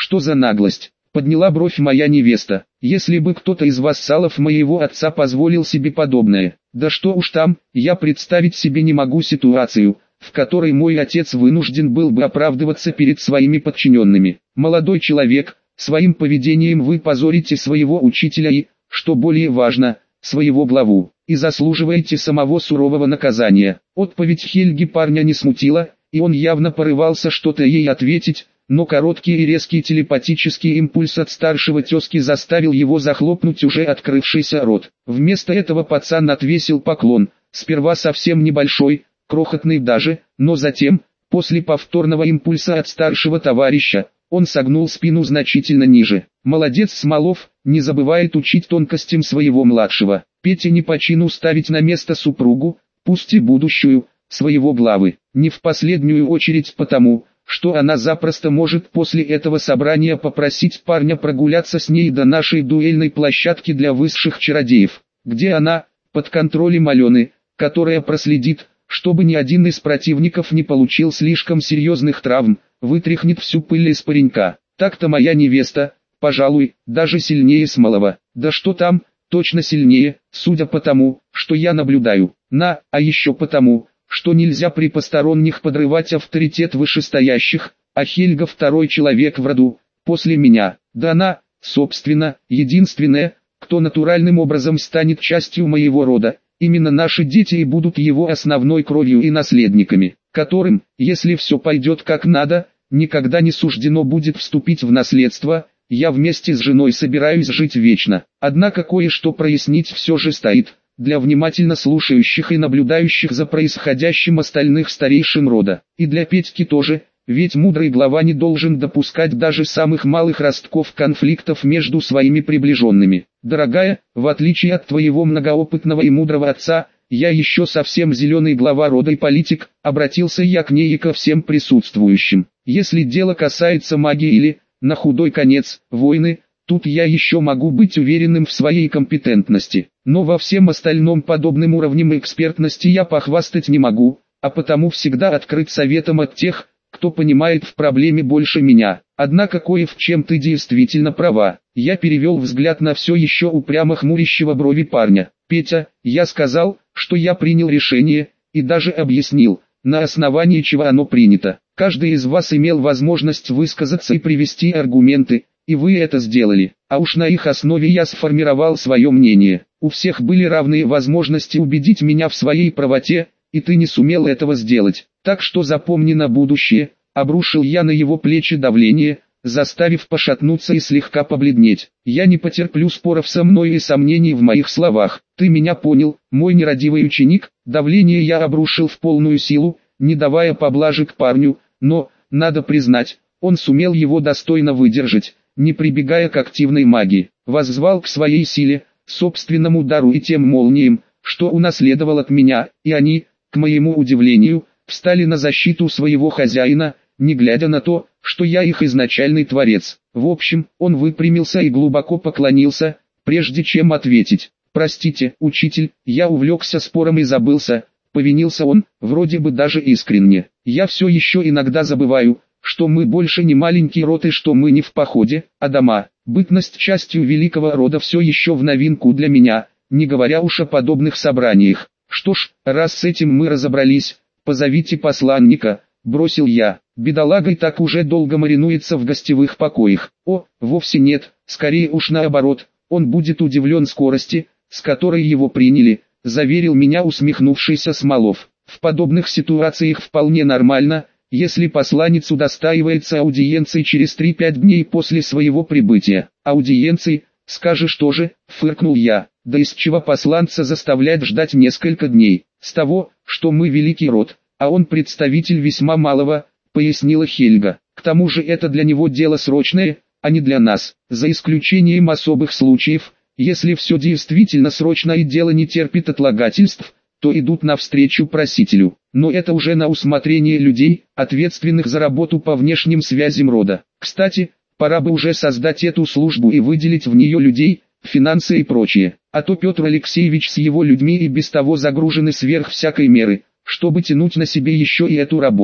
Что за наглость? Подняла бровь моя невеста. Если бы кто-то из вассалов моего отца позволил себе подобное. Да что уж там, я представить себе не могу ситуацию, в которой мой отец вынужден был бы оправдываться перед своими подчиненными. Молодой человек, своим поведением вы позорите своего учителя и, что более важно, своего главу, и заслуживаете самого сурового наказания. Отповедь Хельги парня не смутила, и он явно порывался что-то ей ответить, но короткий и резкий телепатический импульс от старшего тезки заставил его захлопнуть уже открывшийся рот. Вместо этого пацан отвесил поклон, сперва совсем небольшой, крохотный даже, но затем, после повторного импульса от старшего товарища, он согнул спину значительно ниже. Молодец Смолов, не забывает учить тонкостям своего младшего. Пете не по чину ставить на место супругу, пусть и будущую, своего главы. Не в последнюю очередь потому, что она запросто может после этого собрания попросить парня прогуляться с ней до нашей дуэльной площадки для высших чародеев, где она, под контролем Алены, которая проследит, чтобы ни один из противников не получил слишком серьезных травм, вытряхнет всю пыль из паренька. Так-то моя невеста, пожалуй, даже сильнее Смолова. Да что там, точно сильнее, судя по тому, что я наблюдаю. А еще потому, что нельзя при посторонних подрывать авторитет вышестоящих, а Хельга второй человек в роду, после меня. Да она, собственно, единственная, кто натуральным образом станет частью моего рода. Именно наши дети и будут его основной кровью и наследниками, которым, если все пойдет как надо, никогда не суждено будет вступить в наследство. Я вместе с женой собираюсь жить вечно. Однако кое-что прояснить все же стоит, для внимательно слушающих и наблюдающих за происходящим остальных старейшин рода. И для Петьки тоже, ведь мудрый глава не должен допускать даже самых малых ростков конфликтов между своими приближенными. Дорогая, в отличие от твоего многоопытного и мудрого отца, я еще совсем зеленый глава рода и политик, обратился я к ней и ко всем присутствующим. Если дело касается магии или, на худой конец, войны, тут я еще могу быть уверенным в своей компетентности. Но во всем остальном подобным уровнем экспертности я похвастать не могу, а потому всегда открыт советом от тех, кто понимает в проблеме больше меня. Однако кое в чем ты действительно права. Я перевел взгляд на все еще упрямо хмурящего брови парня. Петя, я сказал, что я принял решение, и даже объяснил, на основании чего оно принято. Каждый из вас имел возможность высказаться и привести аргументы, и вы это сделали. А уж на их основе я сформировал свое мнение. У всех были равные возможности убедить меня в своей правоте, и ты не сумел этого сделать. Так что запомни на будущее, обрушил я на его плечи давление, заставив пошатнуться и слегка побледнеть. Я не потерплю споров со мной и сомнений в моих словах. Ты меня понял, мой нерадивый ученик. Давление я обрушил в полную силу, не давая поблажек парню, но, надо признать, он сумел его достойно выдержать, не прибегая к активной магии. Воззвал к своей силе, собственному дару и тем молниям, что унаследовал от меня, и они, к моему удивлению, встали на защиту своего хозяина, не глядя на то, что я их изначальный творец. В общем, он выпрямился и глубоко поклонился, прежде чем ответить. «Простите, учитель, я увлекся спором и забылся», — повинился он, вроде бы даже искренне. «Я все еще иногда забываю, что мы больше не маленький род и что мы не в походе, а дома. Бытность частью великого рода все еще в новинку для меня, не говоря уж о подобных собраниях. Что ж, раз с этим мы разобрались, позовите посланника», — бросил я. «Бедолага и так уже долго маринуется в гостевых покоях». «О, вовсе нет, скорее уж наоборот, он будет удивлен скорости, с которой его приняли», — заверил меня усмехнувшийся Смолов. «В подобных ситуациях вполне нормально, если посланец удостаивается аудиенции через 3-5 дней после своего прибытия». «Аудиенции, скажешь тоже», — фыркнул я. «Да из чего посланца заставлять ждать несколько дней? С того, что мы великий род, а он представитель весьма малого», — пояснила Хельга. «К тому же это для него дело срочное, а не для нас, за исключением особых случаев. Если все действительно срочно и дело не терпит отлагательств, то идут навстречу просителю. Но это уже на усмотрение людей, ответственных за работу по внешним связям рода. Кстати, пора бы уже создать эту службу и выделить в нее людей, финансы и прочее. А то Петр Алексеевич с его людьми и без того загружены сверх всякой меры, чтобы тянуть на себе еще и эту работу».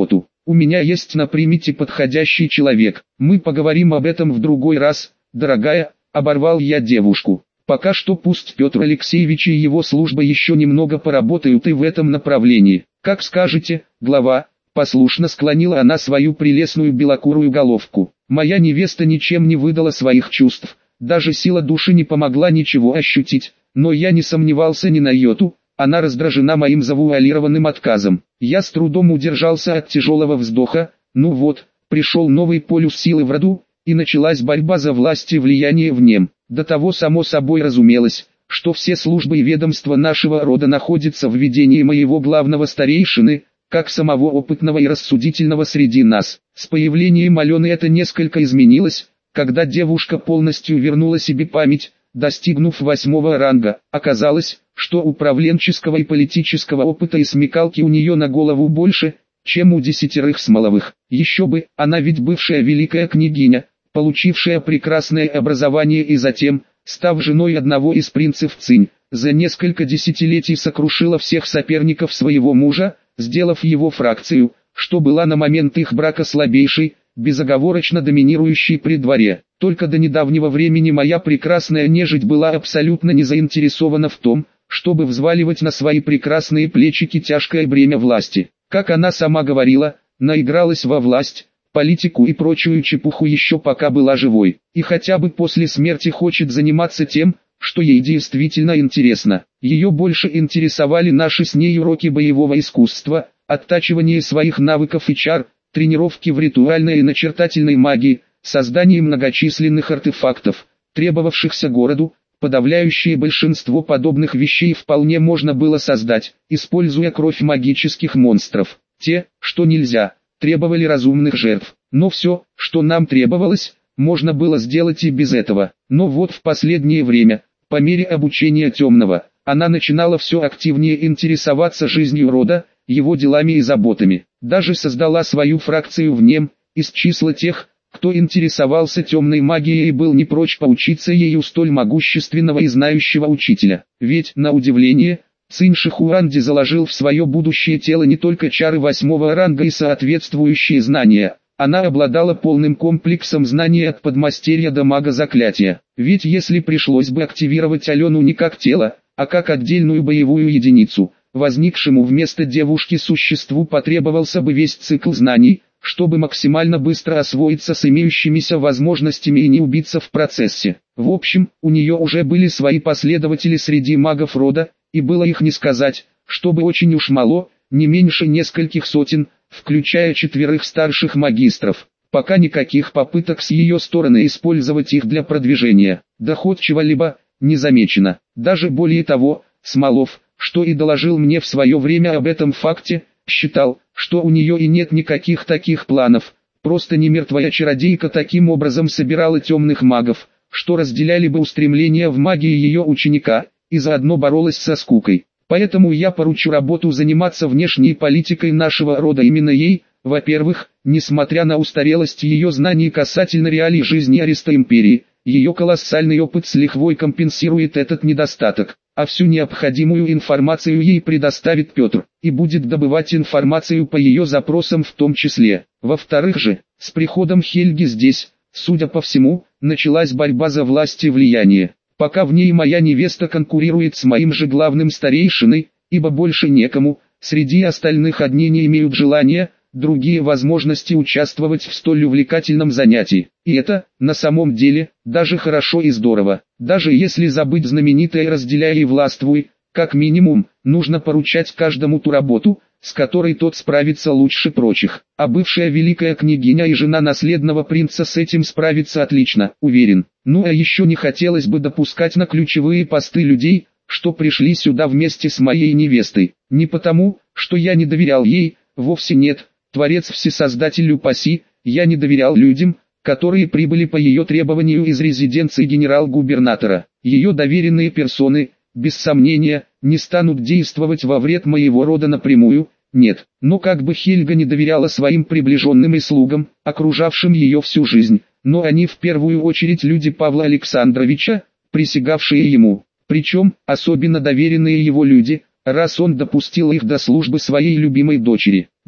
у меня есть на примете подходящий человек. Мы поговорим об этом в другой раз, дорогая, оборвал я девушку. Пока что пусть Петр Алексеевич и его служба еще немного поработают и в этом направлении. Как скажете, глава, послушно склонила она свою прелестную белокурую головку. Моя невеста ничем не выдала своих чувств, даже сила души не помогла ничего ощутить, но я не сомневался ни на йоту, она раздражена моим завуалированным отказом. Я с трудом удержался от тяжелого вздоха, ну вот, пришел новый полюс силы в роду, и началась борьба за власть и влияние в нем. До того само собой разумелось, что все службы и ведомства нашего рода находятся в ведении моего главного старейшины, как самого опытного и рассудительного среди нас. С появлением Алены это несколько изменилось, когда девушка полностью вернула себе память, достигнув 8-го ранга. Оказалось, что управленческого и политического опыта и смекалки у нее на голову больше, чем у 10 Смоловых. Еще бы, она ведь бывшая великая княгиня, получившая прекрасное образование и затем, став женой одного из принцев Цинь, за несколько десятилетий сокрушила всех соперников своего мужа, сделав его фракцию, что была на момент их брака слабейшей, безоговорочно доминирующей при дворе. Только до недавнего времени моя прекрасная нежить была абсолютно не заинтересована в том, чтобы взваливать на свои прекрасные плечики тяжкое бремя власти. Как она сама говорила, наигралась во власть, политику и прочую чепуху еще пока была живой, и хотя бы после смерти хочет заниматься тем, что ей действительно интересно. Ее больше интересовали наши с ней уроки боевого искусства, оттачивание своих навыков и чар, тренировки в ритуальной и начертательной магии, создание многочисленных артефактов, требовавшихся городу. Подавляющее большинство подобных вещей вполне можно было создать, используя кровь магических монстров. Те, что нельзя, требовали разумных жертв. Но все, что нам требовалось, можно было сделать и без этого. Но вот в последнее время, по мере обучения Темного, она начинала все активнее интересоваться жизнью рода, его делами и заботами. Даже создала свою фракцию в нем, из числа тех, кто интересовался темной магией и был не прочь поучиться ей у столь могущественного и знающего учителя. Ведь, на удивление, Цинь Шихуанди заложил в свое будущее тело не только чары 8-го ранга и соответствующие знания, она обладала полным комплексом знаний от подмастерья до мага заклятия. Ведь если пришлось бы активировать Алену не как тело, а как отдельную боевую единицу, возникшему вместо девушки существу потребовался бы весь цикл знаний, чтобы максимально быстро освоиться с имеющимися возможностями и не убиться в процессе. В общем, у нее уже были свои последователи среди магов рода, и было их не сказать, чтобы очень уж мало, не меньше нескольких сотен, включая 4 старших магистров. Пока никаких попыток с ее стороны использовать их для продвижения доходчиво-либо не замечено. Даже более того, Смолов, что и доложил мне в свое время об этом факте, считал, что у нее и нет никаких таких планов, просто не мертвая чародейка таким образом собирала темных магов, что разделяли бы устремления в магии ее ученика, и заодно боролась со скукой. Поэтому я поручу работу заниматься внешней политикой нашего рода именно ей. Во-первых, несмотря на устарелость ее знаний касательно реалий жизни Ариста Империи, ее колоссальный опыт с лихвой компенсирует этот недостаток, а всю необходимую информацию ей предоставит Петр, и будет добывать информацию по ее запросам в том числе. Во-вторых же, с приходом Хельги здесь, судя по всему, началась борьба за власть и влияние. Пока в ней моя невеста конкурирует с моим же главным старейшиной, ибо больше некому, среди остальных одни не имеют желания, другие возможности участвовать в столь увлекательном занятии. И это, на самом деле, даже хорошо и здорово. Даже если забыть знаменитое «разделяй и властвуй», как минимум, нужно поручать каждому ту работу, с которой тот справится лучше прочих. А бывшая великая княгиня и жена наследного принца с этим справится отлично, уверен. Ну а еще не хотелось бы допускать на ключевые посты людей, что пришли сюда вместе с моей невестой. Не потому, что я не доверял ей, вовсе нет. Творец Всесоздатель упаси, я не доверял людям, которые прибыли по ее требованию из резиденции генерал-губернатора. Ее доверенные персоны, без сомнения, не станут действовать во вред моего рода напрямую, нет. Но как бы Хельга не доверяла своим приближенным и слугам, окружавшим ее всю жизнь, но они в первую очередь люди Павла Александровича, присягавшие ему. Причем, особенно доверенные его люди, раз он допустил их до службы своей любимой дочери. Да,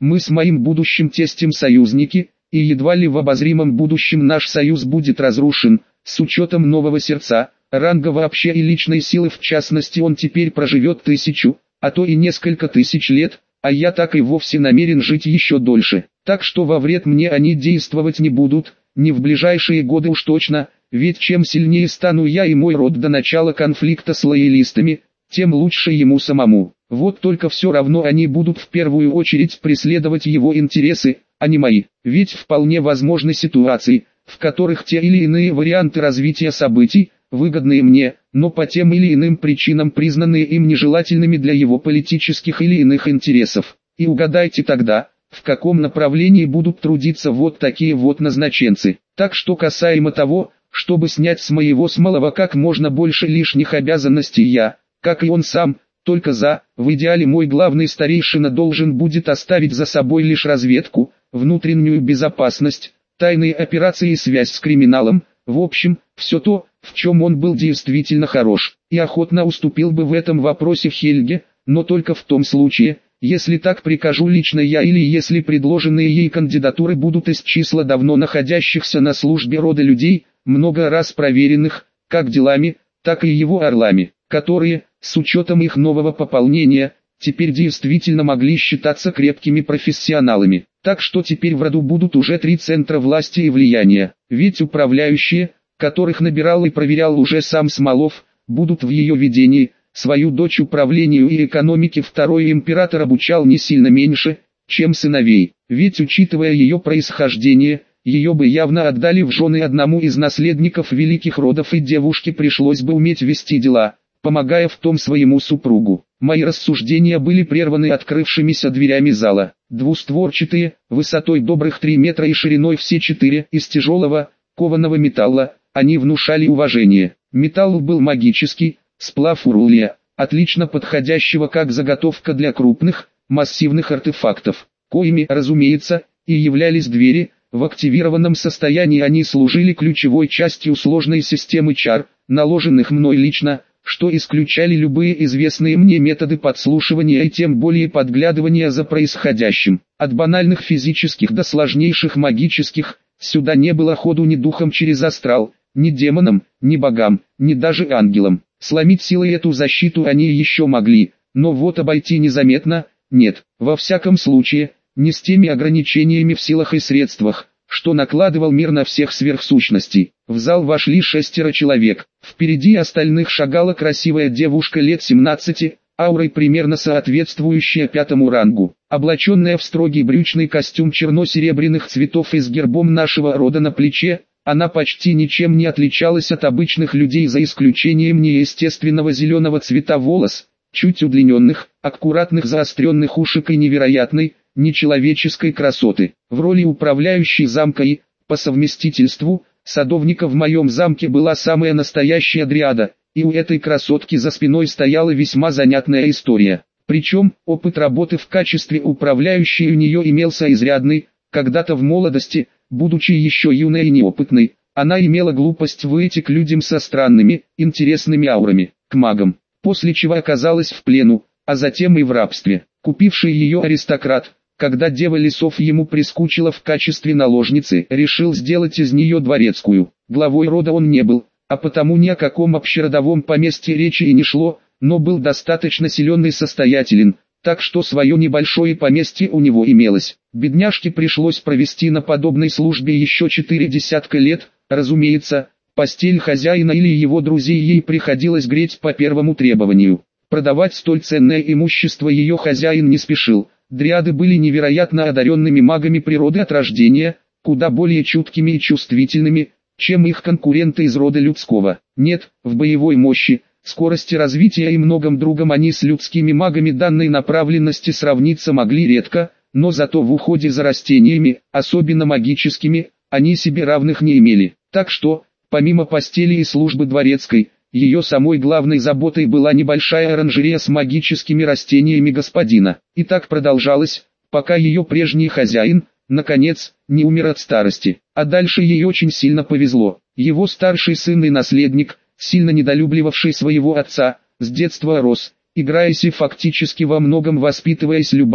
мы с моим будущим тестем союзники, и едва ли в обозримом будущем наш союз будет разрушен, с учетом нового сердца, ранга вообще и личной силы в частности он теперь проживет 1000, а то и несколько тысяч лет, а я так и вовсе намерен жить еще дольше. Так что во вред мне они действовать не будут, не в ближайшие годы уж точно, ведь чем сильнее стану я и мой род до начала конфликта с лоялистами, тем лучше ему самому. Вот только все равно они будут в первую очередь преследовать его интересы, а не мои. Ведь вполне возможны ситуации, в которых те или иные варианты развития событий, выгодные мне, но по тем или иным причинам признанные им нежелательными для его политических или иных интересов. И угадайте тогда, в каком направлении будут трудиться вот такие вот назначенцы. Так что касаемо того, чтобы снять с моего Смолова как можно больше лишних обязанностей я, как и он сам, только за, в идеале мой главный старейшина должен будет оставить за собой лишь разведку, внутреннюю безопасность, тайные операции и связь с криминалом, в общем, все то, в чем он был действительно хорош, и охотно уступил бы в этом вопросе Хельге, но только в том случае, если так прикажу лично я или если предложенные ей кандидатуры будут из числа давно находящихся на службе рода людей, много раз проверенных, как делами, так и его орлами, которые, с учетом их нового пополнения, теперь действительно могли считаться крепкими профессионалами. Так что теперь в роду будут уже 3 центра власти и влияния, ведь управляющие, которых набирал и проверял уже сам Смолов, будут в ее ведении. Свою дочь управлению и экономике второй император обучал не сильно меньше, чем сыновей, ведь учитывая ее происхождение, ее бы явно отдали в жены одному из наследников великих родов и девушке пришлось бы уметь вести дела, помогая в том своему супругу. Мои рассуждения были прерваны открывшимися дверями зала, двустворчатые, высотой добрых 3 метра и шириной все 4, из тяжелого, кованого металла, они внушали уважение. Металл был магический, сплав урулия, отлично подходящего как заготовка для крупных, массивных артефактов, коими, разумеется, и являлись двери. В активированном состоянии они служили ключевой частью сложной системы чар, наложенных мной лично, что исключали любые известные мне методы подслушивания и тем более подглядывания за происходящим. От банальных физических до сложнейших магических, сюда не было ходу ни духом через астрал, ни демонам, ни богам, ни даже ангелам. Сломить силой эту защиту они еще могли, но вот обойти незаметно, нет, во всяком случае, не с теми ограничениями в силах и средствах, что накладывал мир на всех сверхсущностей. В зал вошли 6 человек, впереди остальных шагала красивая девушка лет 17, аурой примерно соответствующая 5-му рангу, облаченная в строгий брючный костюм черно-серебряных цветов и с гербом нашего рода на плече. Она почти ничем не отличалась от обычных людей за исключением неестественного зеленого цвета волос, чуть удлиненных, аккуратных заостренных ушек и невероятной, нечеловеческой красоты. В роли управляющей замка и, по совместительству, садовника в моем замке была самая настоящая дриада, и у этой красотки за спиной стояла весьма занятная история. Причем, опыт работы в качестве управляющей у нее имелся изрядный, когда-то в молодости, будучи еще юной и неопытной, она имела глупость выйти к людям со странными, интересными аурами, к магам, после чего оказалась в плену, а затем и в рабстве. Купивший ее аристократ, когда дева лесов ему прискучила в качестве наложницы, решил сделать из нее дворецкую. Главой рода он не был, а потому ни о каком общеродовом поместье речи и не шло, но был достаточно силен и состоятелен, так что свое небольшое поместье у него имелось. Бедняжке пришлось провести на подобной службе еще 4 десятка лет, разумеется, постель хозяина или его друзей ей приходилось греть по первому требованию. Продавать столь ценное имущество ее хозяин не спешил. Дриады были невероятно одаренными магами природы от рождения, куда более чуткими и чувствительными, чем их конкуренты из рода людского. Нет, в боевой мощи, скорости развития и многом другом они с людскими магами данной направленности сравниться могли редко, но зато в уходе за растениями, особенно магическими, они себе равных не имели. Так что, помимо постели и службы дворецкой, ее самой главной заботой была небольшая оранжерея с магическими растениями господина. И так продолжалось, пока ее прежний хозяин, наконец, не умер от старости. А дальше ей очень сильно повезло. Его старший сын и наследник, сильно недолюбливавший своего отца, с детства рос, играясь и фактически во многом воспитываясь Любавой,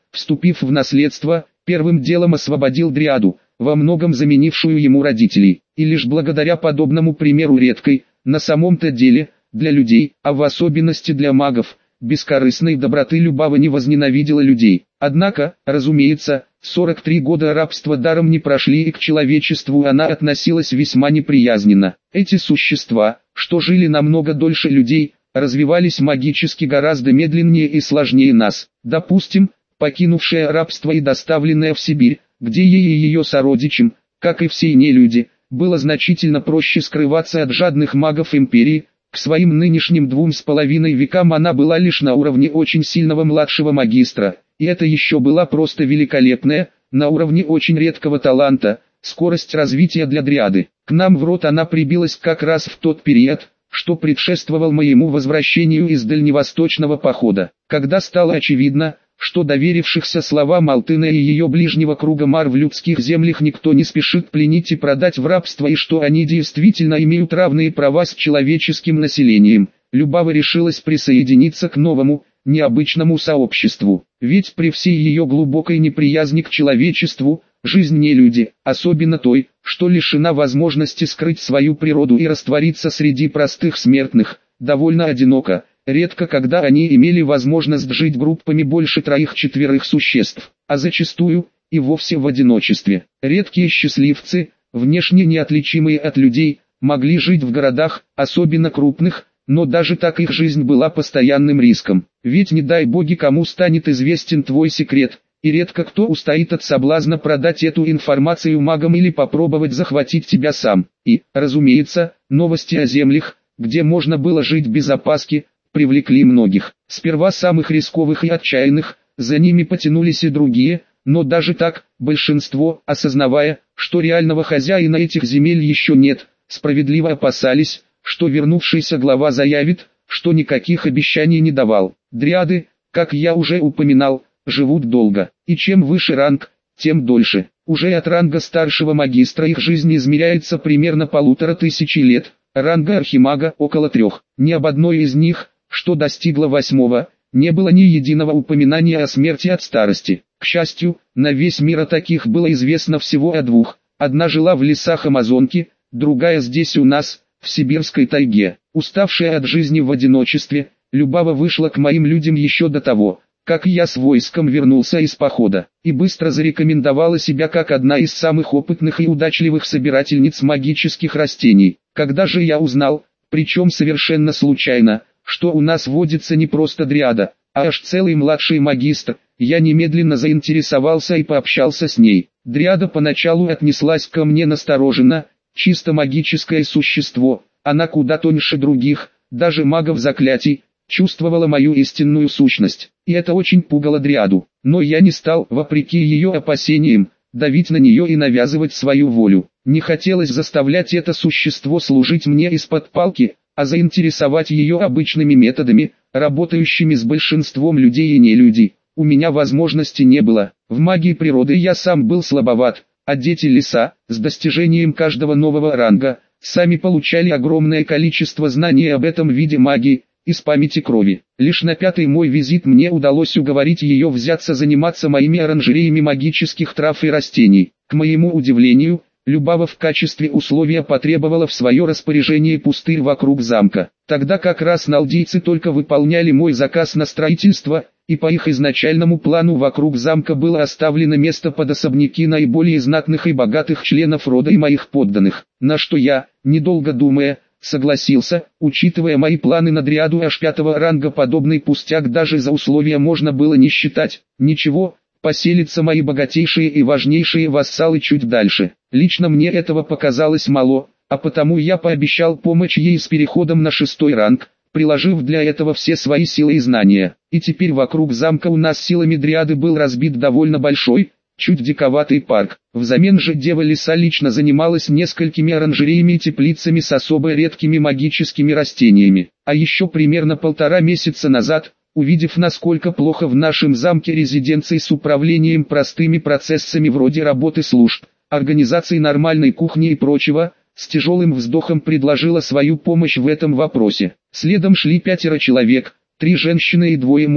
вступив в наследство, первым делом освободил дриаду, во многом заменившую ему родителей, и лишь благодаря подобному примеру редкой, на самом-то деле, для людей, а в особенности для магов, бескорыстной доброты Любава не возненавидела людей. Однако, разумеется, 43 года рабства даром не прошли, и к человечеству она относилась весьма неприязненно. Эти существа, что жили намного дольше людей, развивались магически гораздо медленнее и сложнее нас. Допустим, покинувшая рабство и доставленная в Сибирь, где ей и ее сородичам, как и всей нелюди, было значительно проще скрываться от жадных магов империи. К своим нынешним 2,5 векам она была лишь на уровне очень сильного младшего магистра, и это еще была просто великолепная, на уровне очень редкого таланта, скорость развития для дриады. К нам в род она прибилась как раз в тот период, что предшествовал моему возвращению из дальневосточного похода, когда стало очевидно, что доверившихся словам Алтына и ее ближнего круга мар в людских землях никто не спешит пленить и продать в рабство, и что они действительно имеют равные права с человеческим населением. Любава решилась присоединиться к новому, необычному сообществу, ведь при всей ее глубокой неприязни к человечеству, жизнь нелюди, особенно той, что лишена возможности скрыть свою природу и раствориться среди простых смертных, довольно одинока. Редко когда они имели возможность жить группами больше 3-4 существ, а зачастую и вовсе в одиночестве. Редкие счастливцы, внешне неотличимые от людей, могли жить в городах, особенно крупных, но даже так их жизнь была постоянным риском. Ведь не дай боги кому станет известен твой секрет, и редко кто устоит от соблазна продать эту информацию магам или попробовать захватить тебя сам. И, разумеется, новости о землях, где можно было жить без опаски, привлекли многих. Сперва самых рисковых и отчаянных, за ними потянулись и другие, но даже так, большинство, осознавая, что реального хозяина этих земель еще нет, справедливо опасались, что вернувшийся глава заявит, что никаких обещаний не давал. Дриады, как я уже упоминал, живут долго, и чем выше ранг, тем дольше. Уже от ранга старшего магистра их жизнь измеряется примерно 1500 лет, ранга архимага около 3. Ни об одной из них, что достигло 8-го, не было ни единого упоминания о смерти от старости. К счастью, на весь мир о таких было известно всего о 2. Одна жила в лесах Амазонки, другая здесь у нас, в сибирской тайге. Уставшая от жизни в одиночестве, Любава вышла к моим людям еще до того, как я с войском вернулся из похода, и быстро зарекомендовала себя как одна из самых опытных и удачливых собирательниц магических растений. Когда же я узнал, причем совершенно случайно, что у нас водится не просто дриада, а аж целый младший магистр, я немедленно заинтересовался и пообщался с ней. Дриада поначалу отнеслась ко мне настороженно, чисто магическое существо, она куда тоньше других, даже магов заклятий, чувствовала мою истинную сущность, и это очень пугало дриаду. Но я не стал, вопреки ее опасениям, давить на нее и навязывать свою волю. Не хотелось заставлять это существо служить мне из-под палки, а заинтересовать ее обычными методами, работающими с большинством людей и нелюдей. У меня возможности не было. В магии природы я сам был слабоват, а дети леса, с достижением каждого нового ранга, сами получали огромное количество знаний об этом виде магии, из памяти крови. Лишь на 5-й мой визит мне удалось уговорить ее взяться заниматься моими оранжереями магических трав и растений. К моему удивлению, Любава в качестве условия потребовала в свое распоряжение пустырь вокруг замка. Тогда как раз налдийцы только выполняли мой заказ на строительство, и по их изначальному плану вокруг замка было оставлено место под особняки наиболее знатных и богатых членов рода и моих подданных. На что я, недолго думая, согласился, учитывая мои планы на дриаду аж 5-го ранга, подобный пустяк даже за условия можно было не считать. Ничего, поселятся мои богатейшие и важнейшие вассалы чуть дальше. Лично мне этого показалось мало, а потому я пообещал помочь ей с переходом на 6-й ранг, приложив для этого все свои силы и знания. И теперь вокруг замка у нас силами дриады был разбит довольно большой, чуть диковатый парк. Взамен же Дева Леса лично занималась несколькими оранжереями и теплицами с особо редкими магическими растениями. А еще примерно 1,5 месяца назад, увидев, насколько плохо в нашем замке резиденции с управлением простыми процессами вроде работы служб, организации нормальной кухни и прочего, с тяжелым вздохом предложила свою помощь в этом вопросе. Следом шли 5 человек, 3 женщины и 2 мужчин.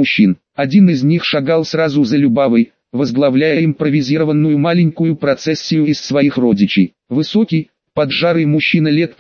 Один из них шагал сразу за Любавой, возглавляя импровизированную маленькую процессию из своих родичей. Высокий, поджарый мужчина лет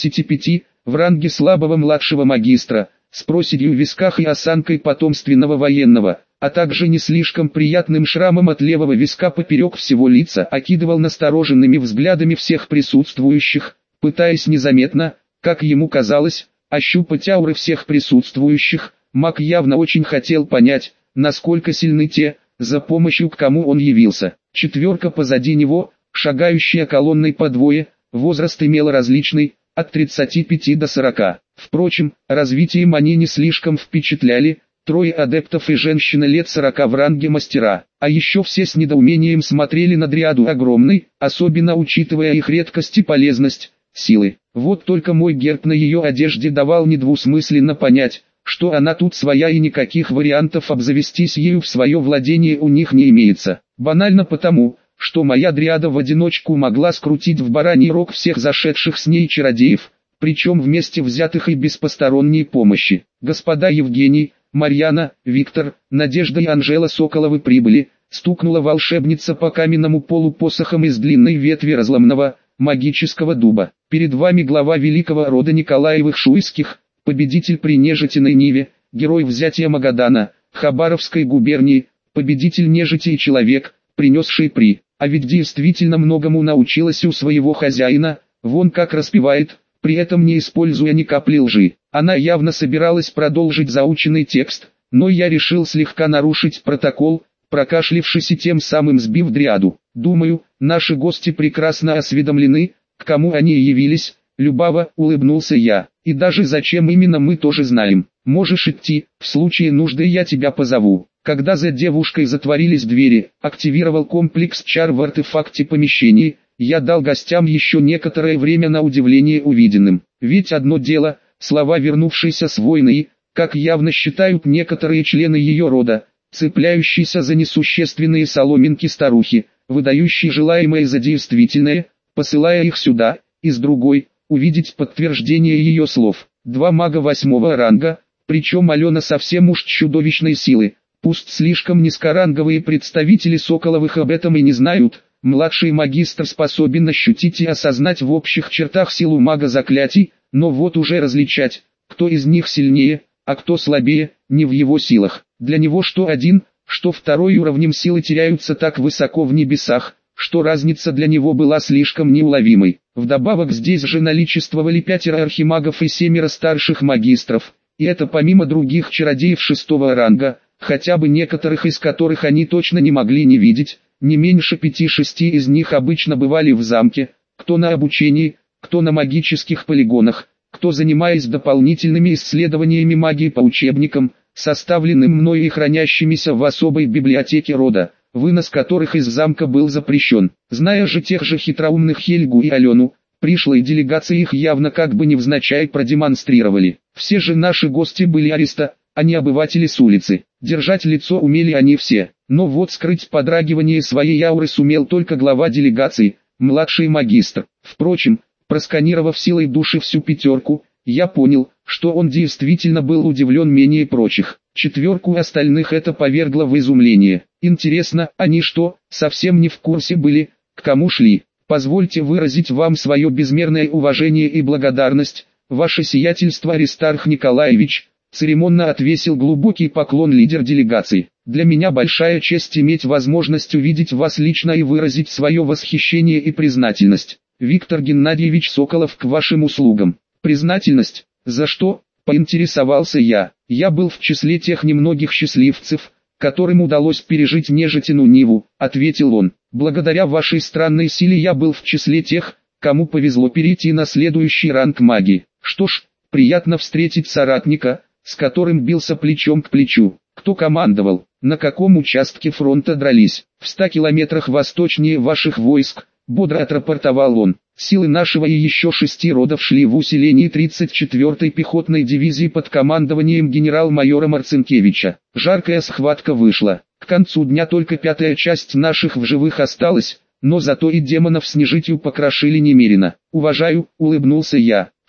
55, в ранге слабого младшего магистра, с проседью в висках и осанкой потомственного военного, а также не слишком приятным шрамом от левого виска поперек всего лица, окидывал настороженными взглядами всех присутствующих, пытаясь незаметно, как ему казалось, ощупать ауры всех присутствующих. Маг явно очень хотел понять, насколько сильны те, за помощью к кому он явился. Четверка позади него, шагающая колонной по двое, возраст имел различный, от 35 до 40. Впрочем, развитием они не слишком впечатляли, трое адептов и женщина лет 40 в ранге мастера. А еще все с недоумением смотрели на дриаду огромной, особенно учитывая их редкость и полезность, силы. Вот только мой герб на ее одежде давал недвусмысленно понять, что она тут своя и никаких вариантов обзавестись ею в свое владение у них не имеется. Банально потому, что моя дриада в одиночку могла скрутить в бараний рог всех зашедших с ней чародеев, причем вместе взятых и без посторонней помощи. Господа Евгений, Марьяна, Виктор, Надежда и Анжела Соколовы прибыли, стукнула волшебница по каменному полу посохом из длинной ветви разломного, магического дуба. Перед вами глава великого рода Николаевых-Шуйских, победитель при Нежитиной Ниве, герой взятия Магадана, Хабаровской губернии, победитель нежити и человек, принесший при. А ведь действительно многому научилась у своего хозяина, вон как распевает, при этом не используя ни капли лжи. Она явно собиралась продолжить заученный текст, но я решил слегка нарушить протокол, прокашлившись и тем самым сбив дриаду. Думаю, наши гости прекрасно осведомлены, к кому они явились. Любава, улыбнулся я, и даже зачем именно мы тоже знаем. Можешь идти, в случае нужды я тебя позову. Когда за девушкой затворились двери, активировал комплекс чар в артефакте помещений, я дал гостям еще некоторое время на удивление увиденным. Ведь одно дело, слова вернувшейся с войны, как явно считают некоторые члены ее рода, цепляющиеся за несущественные соломинки старухи, выдающие желаемое за действительное, посылая их сюда, и с другой, увидеть подтверждение ее слов. Два мага 8-го ранга, причем Алена совсем уж чудовищной силы, пусть слишком низкоранговые представители Соколовых об этом и не знают, младший магистр способен ощутить и осознать в общих чертах силу мага заклятий, но вот уже различать, кто из них сильнее, а кто слабее, не в его силах. Для него что один, что второй уровнем силы теряются так высоко в небесах, что разница для него была слишком неуловимой. Вдобавок здесь же наличествовали 5 архимагов и 7 старших магистров, и это помимо других чародеев 6-го ранга, хотя бы некоторых из которых они точно не могли не видеть. Не меньше 5-6 из них обычно бывали в замке, кто на обучении, кто на магических полигонах, кто занимаясь дополнительными исследованиями магии по учебникам, составленным мною и хранящимися в особой библиотеке рода, вынос которых из замка был запрещен. Зная же тех же хитроумных Хельгу и Алену, пришлые делегации их явно как бы невзначай продемонстрировали. Все же наши гости были ариста, а не обыватели с улицы. Держать лицо умели они все, но вот скрыть подрагивание своей ауры сумел только глава делегации, младший магистр. Впрочем, просканировав силой души всю пятерку, я понял, что он действительно был удивлен менее прочих. Четверку остальных это повергло в изумление. Интересно, они что, совсем не в курсе были, к кому шли? Позвольте выразить вам свое безмерное уважение и благодарность, ваше сиятельство Аристарх Николаевич. Церемонно отвесил глубокий поклон лидер делегации. Для меня большая честь иметь возможность увидеть вас лично и выразить свое восхищение и признательность. Виктор Геннадьевич Соколов к вашим услугам. Признательность? За что? Поинтересовался я. Я был в числе тех немногих счастливцев, которым удалось пережить Нежитину Ниву, ответил он. Благодаря вашей странной силе я был в числе тех, кому повезло перейти на следующий ранг магии. Что ж, приятно встретить соратника, с которым бился плечом к плечу. Кто командовал? На каком участке фронта дрались? В 100 километрах восточнее ваших войск, бодро отрапортовал он. Силы нашего и еще 6 родов шли в усилении 34-й пехотной дивизии под командованием генерал-майора Марцинкевича. Жаркая схватка вышла. К концу дня только 5-я часть наших в живых осталась, но зато и демонов с нежитью покрошили немерено. Уважаю, улыбнулся я.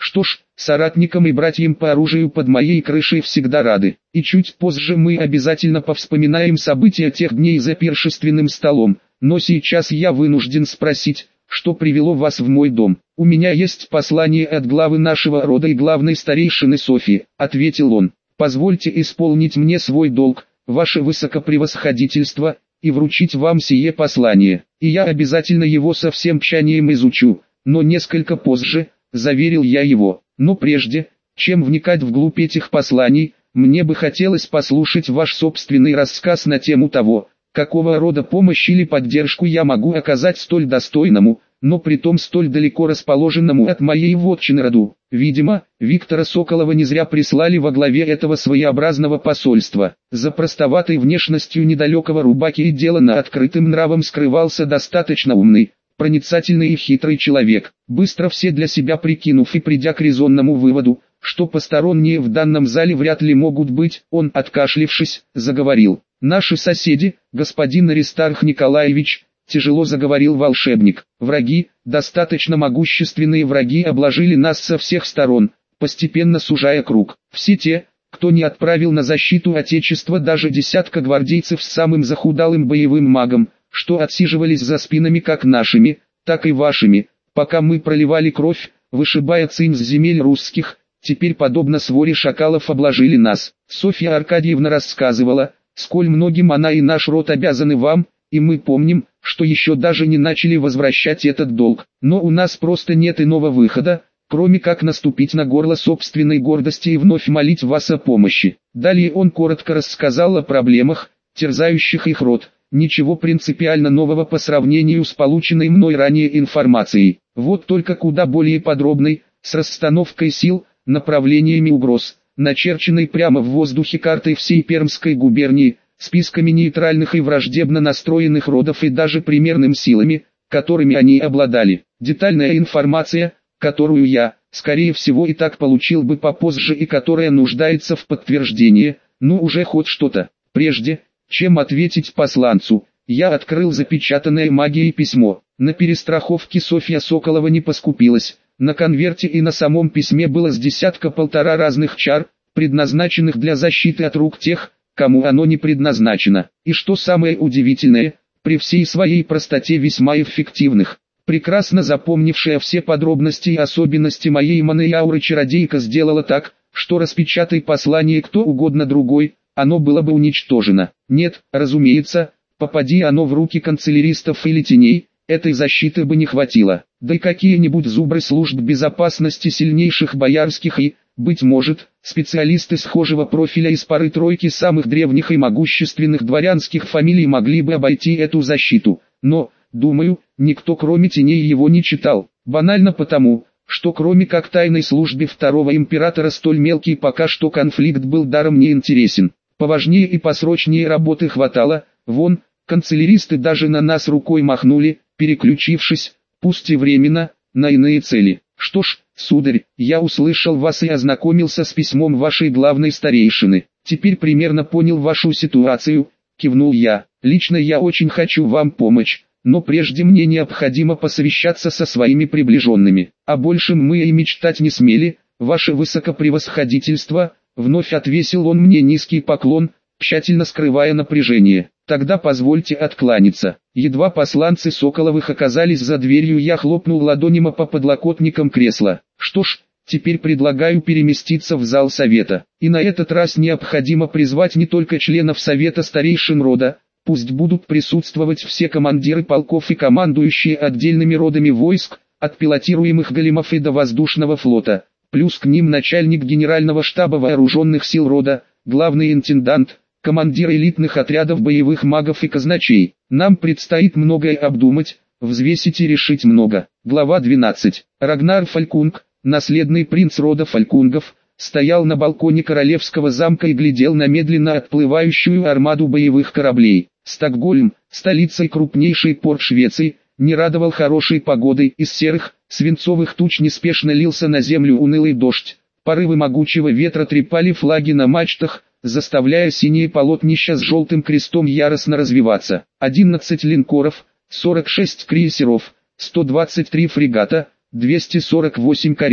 Что ж, соратникам и братьям по оружию под моей крышей всегда рады. И чуть позже мы обязательно повспоминаем события тех дней за пиршественным столом. Но сейчас я вынужден спросить, что привело вас в мой дом. У меня есть послание от главы нашего рода и главной старейшины Софии, ответил он. Позвольте исполнить мне свой долг, ваше высокопревосходительство, и вручить вам сие послание. И я обязательно его со всем тщанием изучу, но несколько позже, заверил я его. Но прежде, чем вникать вглубь этих посланий, мне бы хотелось послушать ваш собственный рассказ на тему того, какого рода помощь или поддержку я могу оказать столь достойному, но притом столь далеко расположенному от моей вотчины роду. Видимо, Виктора Соколова не зря прислали во главе этого своеобразного посольства. За простоватой внешностью недалекого рубаки и делано открытым нравом скрывался достаточно умный, проницательный и хитрый человек. Быстро все для себя прикинув и придя к резонному выводу, что посторонние в данном зале вряд ли могут быть, он, откашлившись, заговорил. «Наши соседи, господин Аристарх Николаевич», тяжело заговорил волшебник, «враги, достаточно могущественные враги обложили нас со всех сторон, постепенно сужая круг. Все те, кто не отправил на защиту Отечества даже десятка гвардейцев с самым захудалым боевым магом, что отсиживались за спинами как нашими, так и вашими, пока мы проливали кровь, вышибая цинь с земель русских, теперь подобно своре шакалов обложили нас». Софья Аркадьевна рассказывала, сколь многим она и наш род обязаны вам, и мы помним, что еще даже не начали возвращать этот долг. Но у нас просто нет иного выхода, кроме как наступить на горло собственной гордости и вновь молить вас о помощи. Далее он коротко рассказал о проблемах, терзающих их род. Ничего принципиально нового по сравнению с полученной мной ранее информацией. Вот только куда более подробной, с расстановкой сил, направлениями угроз, начерченной прямо в воздухе картой всей Пермской губернии, списками нейтральных и враждебно настроенных родов и даже примерным силами, которыми они обладали. Детальная информация, которую я, скорее всего и так получил бы попозже и которая нуждается в подтверждении, ну уже хоть что-то. Прежде, чем ответить посланцу, я открыл запечатанное магией письмо. На перестраховке Софья Соколова не поскупилась. На конверте и на самом письме было с десятка-полтора разных чар, предназначенных для защиты от рук тех, кому оно не предназначено. И что самое удивительное, при всей своей простоте весьма эффективных. Прекрасно запомнившая все подробности и особенности моей маны и ауры чародейка сделала так, что распечатай послание кто угодно другой, оно было бы уничтожено. Нет, разумеется, попади оно в руки канцеляристов или теней, этой защиты бы не хватило. Да и какие-нибудь зубры служб безопасности сильнейших боярских и, быть может, специалисты схожего профиля из пары-тройки самых древних и могущественных дворянских фамилий могли бы обойти эту защиту. Но, думаю, никто кроме теней его не читал. Банально потому, что кроме как тайной службе второго императора столь мелкий пока что конфликт был даром не интересен. Поважнее и посрочнее работы хватало, вон, канцеляристы даже на нас рукой махнули, переключившись, пусть и временно, на иные цели. Что ж, сударь, я услышал вас и ознакомился с письмом вашей главной старейшины. Теперь примерно понял вашу ситуацию, кивнул я. Лично я очень хочу вам помочь, но прежде мне необходимо посовещаться со своими приближенными. О большем мы и мечтать не смели, ваше высокопревосходительство. Вновь отвесил он мне низкий поклон, тщательно скрывая напряжение. Тогда позвольте откланяться. Едва посланцы Соколовых оказались за дверью, я хлопнул ладонями по подлокотникам кресла. Что ж, теперь предлагаю переместиться в зал совета. И на этот раз необходимо призвать не только членов совета старейшин рода, пусть будут присутствовать все командиры полков и командующие отдельными родами войск, от пилотируемых големов и до воздушного флота. Плюс к ним начальник генерального штаба вооруженных сил рода, главный интендант, командир элитных отрядов боевых магов и казначей. Нам предстоит многое обдумать, взвесить и решить много. Глава 12. Рагнар Фалькунг, наследный принц рода Фалькунгов, стоял на балконе королевского замка и глядел на медленно отплывающую армаду боевых кораблей. Стокгольм, столица и крупнейший порт Швеции, не радовал хорошей погодой. Из серых, свинцовых туч неспешно лился на землю унылый дождь. Порывы могучего ветра трепали флаги на мачтах, заставляя синие полотнища с желтым крестом яростно развиваться. 11 линкоров, 46 крейсеров, 123 фрегата, 248 корветов.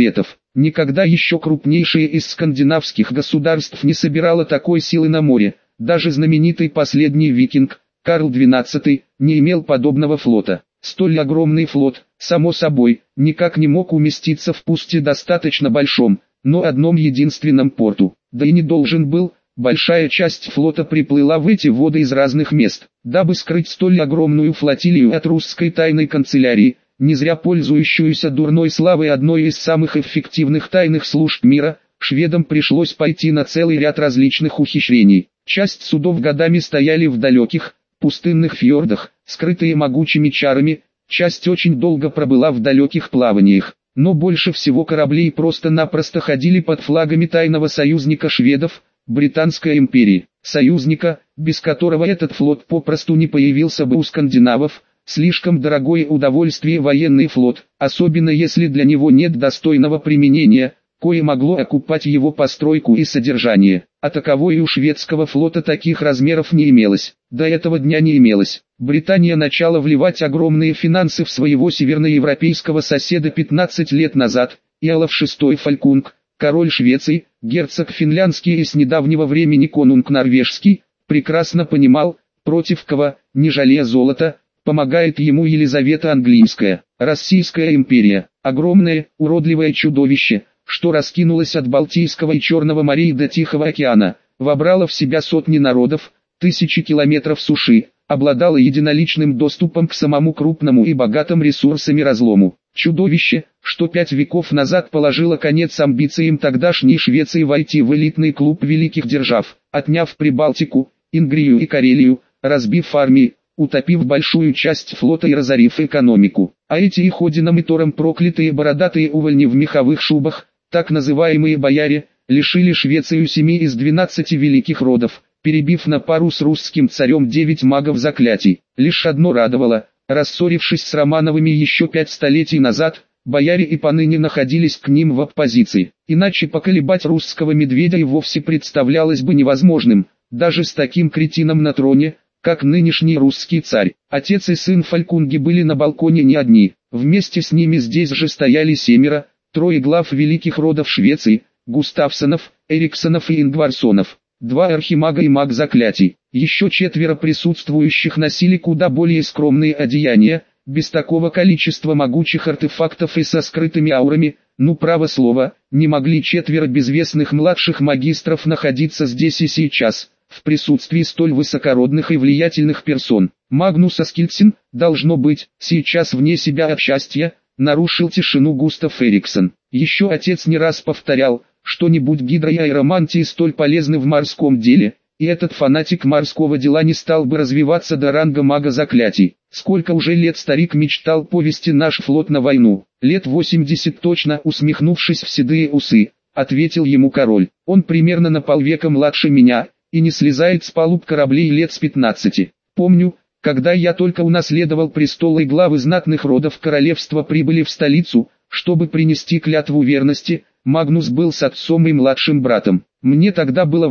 Никогда еще крупнейшее из скандинавских государств не собирало такой силы на море. Даже знаменитый последний викинг, Карл XII, не имел подобного флота. Столь огромный флот, само собой, никак не мог уместиться в пусть и достаточно большом, но одном единственном порту. Да и не должен был. Большая часть флота приплыла в эти воды из разных мест, дабы скрыть столь огромную флотилию от русской тайной канцелярии, не зря пользующуюся дурной славой одной из самых эффективных тайных служб мира. Шведам пришлось пойти на целый ряд различных ухищрений. Часть судов годами стояли в далеких, пустынных фьордах, скрытые могучими чарами, часть очень долго пробыла в далеких плаваниях. Но больше всего кораблей просто-напросто ходили под флагами тайного союзника шведов, Британской империи, союзника, без которого этот флот попросту не появился бы у скандинавов. Слишком дорогое удовольствие военный флот, особенно если для него нет достойного применения, кое могло окупать его постройку и содержание. А таковой у шведского флота таких размеров не имелось, до этого дня не имелось. Британия начала вливать огромные финансы в своего северноевропейского соседа 15 лет назад. Иолаф VI Фалькунг, король Швеции, герцог финляндский и с недавнего времени конунг норвежский, прекрасно понимал, против кого, не жалея золота, помогает ему Елизавета Английская. Российская империя, огромное, уродливое чудовище, что раскинулось от Балтийского и Черного морей до Тихого океана, вобрало в себя сотни народов, тысячи километров суши, обладало единоличным доступом к самому крупному и богатым ресурсами разлому. Чудовище, что 5 веков назад положило конец амбициям тогдашней Швеции войти в элитный клуб великих держав, отняв Прибалтику, Ингрию и Карелию, разбив армии, утопив большую часть флота и разорив экономику. А эти их Одином и Тором проклятые бородатые увольни в меховых шубах, так называемые бояре, лишили Швецию 7 из 12 великих родов, перебив на пару с русским царем 9 магов заклятий. Лишь одно радовало: рассорившись с Романовыми еще 5 столетий назад, бояре и поныне находились к ним в оппозиции. Иначе поколебать русского медведя и вовсе представлялось бы невозможным, даже с таким кретином на троне, как нынешний русский царь. Отец и сын Фалькунги были на балконе не одни, вместе с ними здесь же стояли 7, 3 глав великих родов Швеции, Густавсонов, Эриксонов и Ингварсонов, 2 архимага и маг заклятий. Еще 4 присутствующих носили куда более скромные одеяния, без такого количества могучих артефактов и со скрытыми аурами. Ну, право слово, не могли 4 безвестных младших магистров находиться здесь и сейчас, в присутствии столь высокородных и влиятельных персон. Магнус Аскильдсен, должно быть, сейчас вне себя от счастья, нарушил тишину Густав Эриксон. Еще отец не раз повторял, что не будь гидро и аэромантии столь полезны в морском деле, и этот фанатик морского дела не стал бы развиваться до ранга мага заклятий. Сколько уже лет старик мечтал повести наш флот на войну? Лет 80 точно, усмехнувшись в седые усы, ответил ему король. Он примерно на полвека младше меня, и не слезает с палуб кораблей лет с 15. Помню, когда я только унаследовал престол и главы знатных родов королевства прибыли в столицу, чтобы принести клятву верности, Магнус был с отцом и младшим братом. Мне тогда было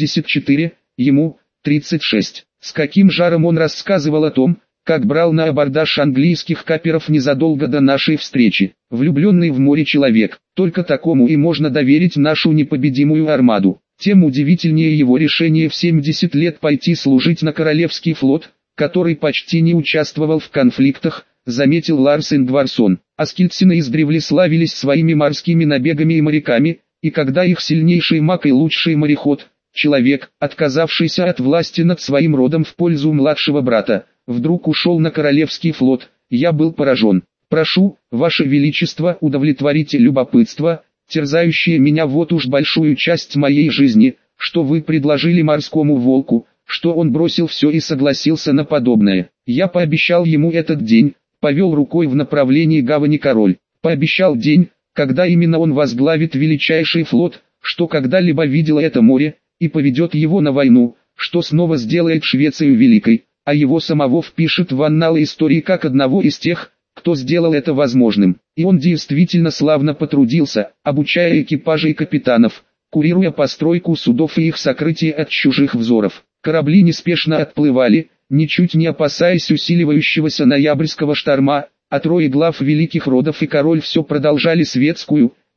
84, ему 36. С каким жаром он рассказывал о том, как брал на абордаж английских каперов незадолго до нашей встречи. Влюбленный в море человек, только такому и можно доверить нашу непобедимую армаду. Тем удивительнее его решение в 70 лет пойти служить на Королевский флот, который почти не участвовал в конфликтах, заметил Ларс Ингварсон. Аскильдсены издревле славились своими морскими набегами и моряками, и когда их сильнейший маг и лучший мореход, человек, отказавшийся от власти над своим родом в пользу младшего брата, вдруг ушел на Королевский флот, я был поражен. Прошу, Ваше Величество, удовлетворите любопытство, терзающее меня вот уж большую часть моей жизни, что вы предложили морскому волку, что он бросил все и согласился на подобное. Я пообещал ему этот день, повел рукой в направлении гавани король, пообещал день, когда именно он возглавит величайший флот, что когда-либо видело это море, и поведет его на войну, что снова сделает Швецию великой, а его самого впишет в анналы истории как одного из тех, кто сделал это возможным. И он действительно славно потрудился, обучая экипажи и капитанов, курируя постройку судов и их сокрытие от чужих взоров. Корабли неспешно отплывали, ничуть не опасаясь усиливающегося ноябрьского шторма, а 3 глав великих родов и король все продолжали светскую,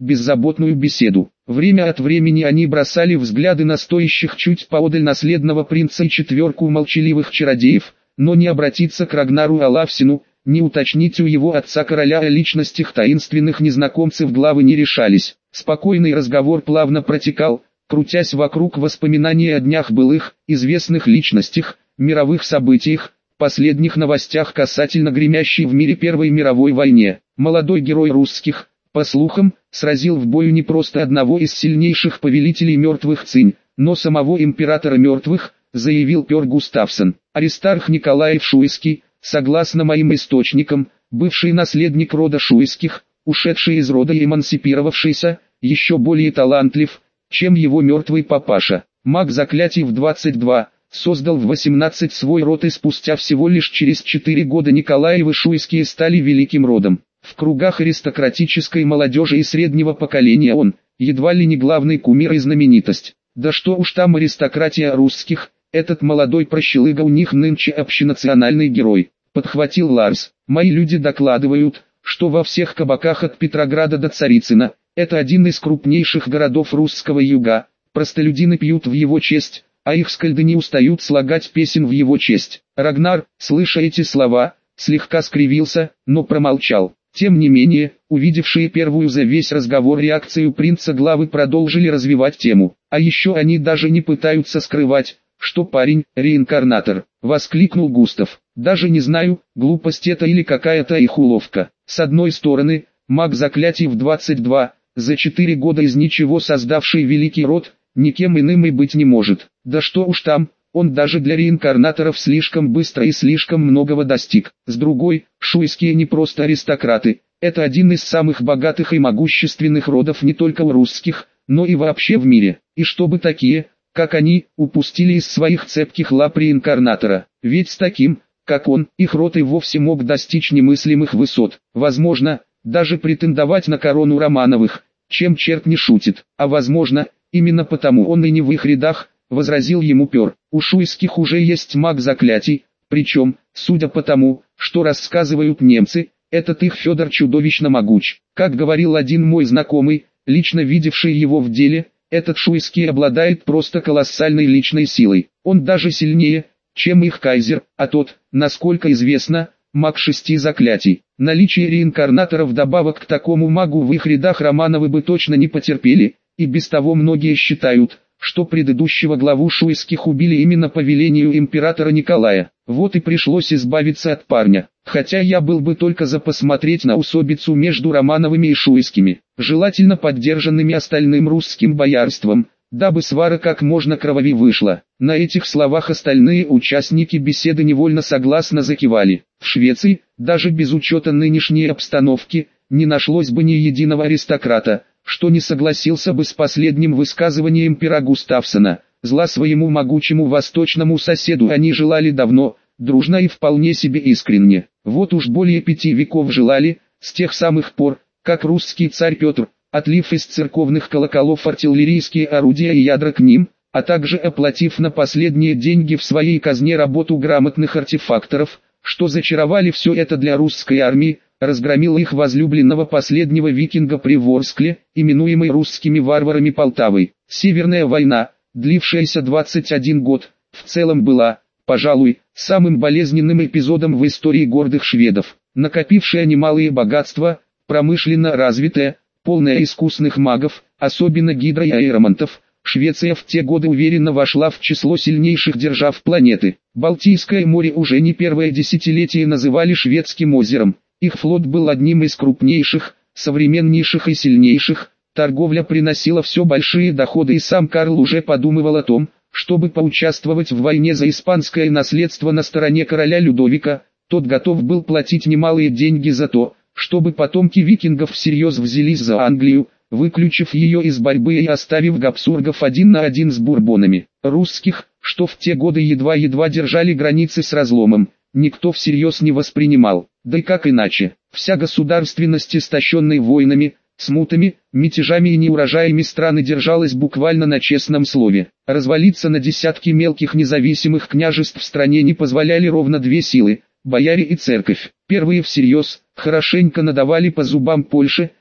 беззаботную беседу. Время от времени они бросали взгляды на стоящих чуть поодаль наследного принца и четверку молчаливых чародеев, но не обратиться к Рагнару Алафсину, не уточнить у его отца короля о личностях таинственных незнакомцев главы не решались. Спокойный разговор плавно протекал, крутясь вокруг воспоминаний о днях былых, известных личностях, мировых событиях, последних новостях касательно гремящей в мире Первой мировой войне. Молодой герой русских, по слухам, сразил в бою не просто одного из сильнейших повелителей мертвых Цинь, но самого императора мертвых, заявил Пёр Густавсон. Аристарх Николаев Шуйский, согласно моим источникам, бывший наследник рода Шуйских, ушедший из рода и эмансипировавшийся, еще более талантлив, чем его мертвый папаша. Маг заклятий в 22, создал в 18 свой род, и спустя всего лишь через 4 года Николаевы Шуйские стали великим родом. В кругах аристократической молодежи и среднего поколения он, едва ли не главный кумир и знаменитость. Да что уж там аристократия русских, этот молодой прощелыга у них нынче общенациональный герой. Подхватил Ларс. Мои люди докладывают, что во всех кабаках от Петрограда до Царицына, это один из крупнейших городов русского юга, простолюдины пьют в его честь, а их скальды не устают слагать песен в его честь. Рагнар, слыша эти слова, слегка скривился, но промолчал. Тем не менее, увидевшие первую за весь разговор реакцию принца главы продолжили развивать тему. А еще они даже не пытаются скрывать, что парень – реинкарнатор, воскликнул Густав. Даже не знаю, глупость это или какая-то их уловка. С одной стороны, маг заклятий в 22, за 4 года из ничего создавший великий род, никем иным и быть не может. Да что уж там, он даже для реинкарнаторов слишком быстро и слишком многого достиг. С другой, шуйские не просто аристократы, это один из самых богатых и могущественных родов не только у русских, но и вообще в мире. И чтобы такие, как они, упустили из своих цепких лап реинкарнатора. Ведь с таким, как он, их род и вовсе мог достичь немыслимых высот. Возможно, даже претендовать на корону Романовых, чем черт не шутит. А возможно, именно потому он и не в их рядах, возразил ему Пёр. У шуйских уже есть маг заклятий, причем, судя по тому, что рассказывают немцы, этот их Федор чудовищно могуч. Как говорил один мой знакомый, лично видевший его в деле, этот шуйский обладает просто колоссальной личной силой. Он даже сильнее, чем их кайзер, а тот, насколько известно, маг 6 заклятий. Наличие реинкарнатора вдобавок к такому магу в их рядах Романовы бы точно не потерпели, и без того многие считают, что предыдущего главу шуйских убили именно по велению императора Николая. Вот и пришлось избавиться от парня. Хотя я был бы только за посмотреть на усобицу между Романовыми и шуйскими, желательно поддержанными остальным русским боярством, дабы свара как можно кровавей вышла. На этих словах остальные участники беседы невольно согласно закивали. В Швеции, даже без учета нынешней обстановки, не нашлось бы ни единого аристократа, что не согласился бы с последним высказыванием Пера Густавсона. Зла своему могучему восточному соседу они желали давно, дружно и вполне себе искренне. Вот уж более 5 веков желали, с тех самых пор, как русский царь Петр, отлив из церковных колоколов артиллерийские орудия и ядра к ним, а также оплатив на последние деньги в своей казне работу грамотных артефакторов, что зачаровали все это для русской армии, разгромил их возлюбленного последнего викинга при Ворскле, именуемой русскими варварами Полтавой. Северная война, длившаяся 21 год, в целом была, пожалуй, самым болезненным эпизодом в истории гордых шведов. Накопившая немалые богатства, промышленно развитая, полная искусных магов, особенно гидро- и аэромонтов, Швеция в те годы уверенно вошла в число сильнейших держав планеты. Балтийское море уже не первое десятилетие называли шведским озером. Их флот был одним из крупнейших, современнейших и сильнейших, торговля приносила все большие доходы, и сам Карл уже подумывал о том, чтобы поучаствовать в войне за испанское наследство на стороне короля Людовика. Тот готов был платить немалые деньги за то, чтобы потомки викингов всерьез взялись за Англию, выключив ее из борьбы и оставив Габсбургов 1 на 1 с бурбонами. Русских, что в те годы едва-едва держали границы с разломом, никто всерьез не воспринимал. Да и как иначе, вся государственность, истощенной войнами, смутами, мятежами и неурожаями страны держалась буквально на честном слове. Развалиться на десятки мелких независимых княжеств в стране не позволяли ровно две силы – бояре и церковь. Первые всерьез, хорошенько надавали по зубам Польше,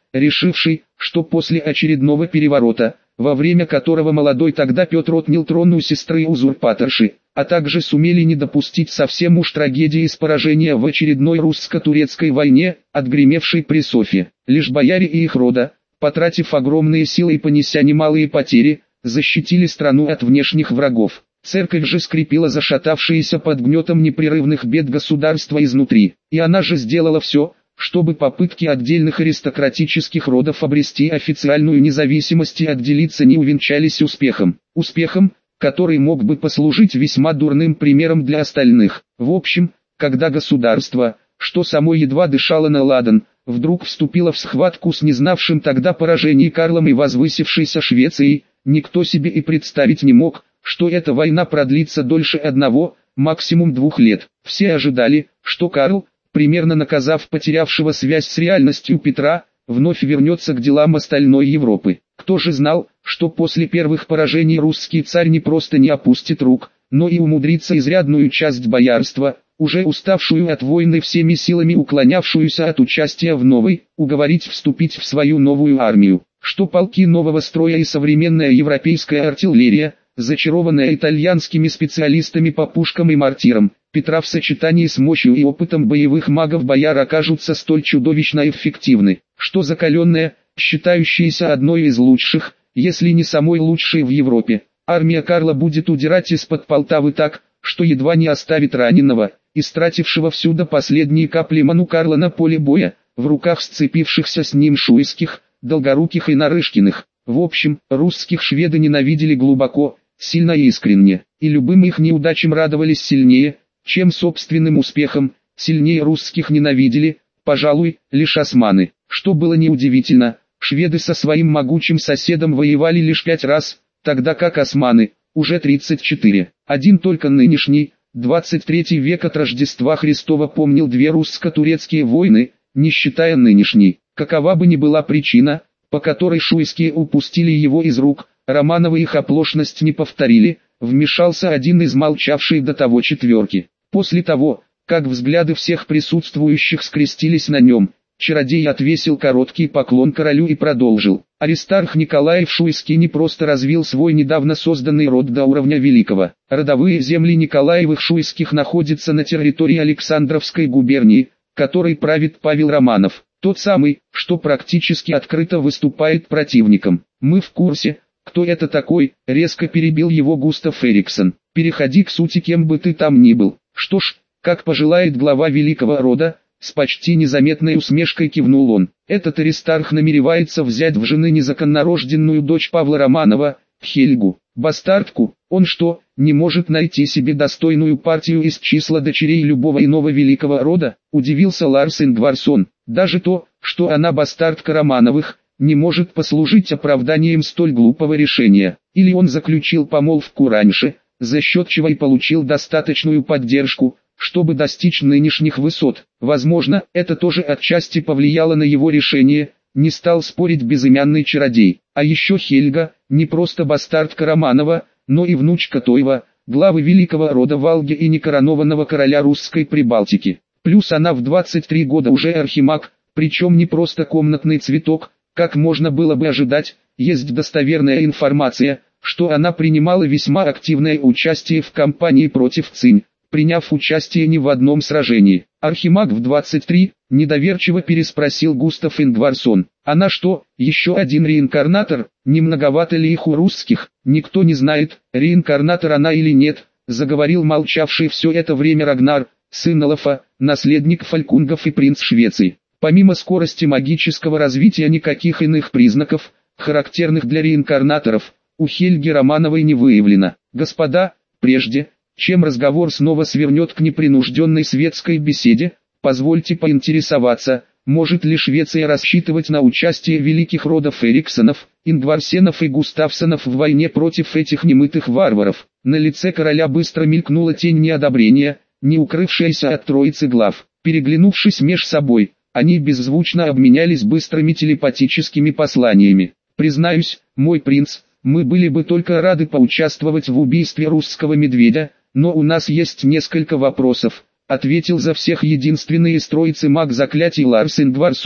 решивший, что после очередного переворота, во время которого молодой тогда Петр отнял трон у сестры узурпаторши, а также сумели не допустить совсем уж трагедии с поражения в очередной русско-турецкой войне, отгремевшей при Софье. Лишь бояре и их рода, потратив огромные силы и понеся немалые потери, защитили страну от внешних врагов. Церковь же скрепила зашатавшиеся под гнетом непрерывных бед государства изнутри, и она же сделала все, чтобы попытки отдельных аристократических родов обрести официальную независимость и отделиться не увенчались успехом. Успехом, который мог бы послужить весьма дурным примером для остальных. В общем, когда государство, что само едва дышало на ладан, вдруг вступило в схватку с незнавшим тогда поражений Карлом и возвысившейся Швецией, никто себе и представить не мог, что эта война продлится дольше одного, максимум 2 лет. Все ожидали, что Карл, примерно наказав потерявшего связь с реальностью Петра, вновь вернется к делам остальной Европы. Кто же знал, что после первых поражений русский царь не просто не опустит рук, но и умудрится изрядную часть боярства, уже уставшую от войны всеми силами уклонявшуюся от участия в новой, уговорить вступить в свою новую армию, что полки нового строя и современная европейская артиллерия, зачарованная итальянскими специалистами по пушкам и мортирам, Петра в сочетании с мощью и опытом боевых магов-бояр окажутся столь чудовищно эффективны, что закаленная, считающаяся одной из лучших, если не самой лучшей в Европе, армия Карла будет удирать из-под Полтавы так, что едва не оставит раненого, истратившего всю до последней капли ману Карла на поле боя, в руках сцепившихся с ним Шуйских, Долгоруких и Нарышкиных. В общем, русских шведы ненавидели глубоко, сильно и искренне, и любым их неудачам радовались сильнее, чем собственным успехом. Сильнее русских ненавидели, пожалуй, лишь османы. Что было неудивительно, шведы со своим могучим соседом воевали лишь 5 раз, тогда как османы, уже 34. Один только нынешний, 23 век от Рождества Христова помнил 2 русско-турецкие войны, не считая нынешней. Какова бы ни была причина, по которой шуйские упустили его из рук, Романовы их оплошность не повторили, вмешался один из молчавшей до того 4. После того, как взгляды всех присутствующих скрестились на нем, чародей отвесил короткий поклон королю и продолжил. Аристарх Николаев Шуйский не просто развил свой недавно созданный род до уровня великого. Родовые земли Николаевых Шуйских находятся на территории Александровской губернии, которой правит Павел Романов, тот самый, что практически открыто выступает противником. Мы в курсе, кто это такой, резко перебил его Густав Эриксон. Переходи к сути, кем бы ты там ни был. Что ж, как пожелает глава великого рода, с почти незаметной усмешкой кивнул он. Этот Аристарх намеревается взять в жены незаконнорожденную дочь Павла Романова, Хельгу, бастардку. Он что, не может найти себе достойную партию из числа дочерей любого иного великого рода? Удивился Ларс Ингварсон. Даже то, что она бастардка Романовых, не может послужить оправданием столь глупого решения. Или он заключил помолвку раньше, за счет чего и получил достаточную поддержку, чтобы достичь нынешних высот. Возможно, это тоже отчасти повлияло на его решение, не стал спорить безымянный чародей. А еще Хельга, не просто бастардка Романова, но и внучка Тойва, главы великого рода Валги и некоронованного короля русской Прибалтики. Плюс она в 23 года уже архимаг, причем не просто комнатный цветок, как можно было бы ожидать. Есть достоверная информация, что она принимала весьма активное участие в кампании против Цинь, приняв участие не в одном сражении. Архимаг в 23, недоверчиво переспросил Густав Ингварсон. Она что, еще один реинкарнатор? Не многовато ли их у русских? Никто не знает, реинкарнатор она или нет, заговорил молчавший все это время Рагнар, сын Олафа, наследник фалькунгов и принц Швеции. Помимо скорости магического развития никаких иных признаков, характерных для реинкарнаторов, у Хельги Романовой не выявлено. Господа, прежде чем разговор снова свернет к непринужденной светской беседе, позвольте поинтересоваться, может ли Швеция рассчитывать на участие великих родов Эриксонов, Ингварсенов и Густавсонов в войне против этих немытых варваров? На лице короля быстро мелькнула тень неодобрения, не укрывшаяся от троицы глав. Переглянувшись меж собой, они беззвучно обменялись быстрыми телепатическими посланиями. «Признаюсь, мой принц, мы были бы только рады поучаствовать в убийстве русского медведя, но у нас есть несколько вопросов», ответил за всех единственный из троицы маг заклятий Ларс Ингварсон.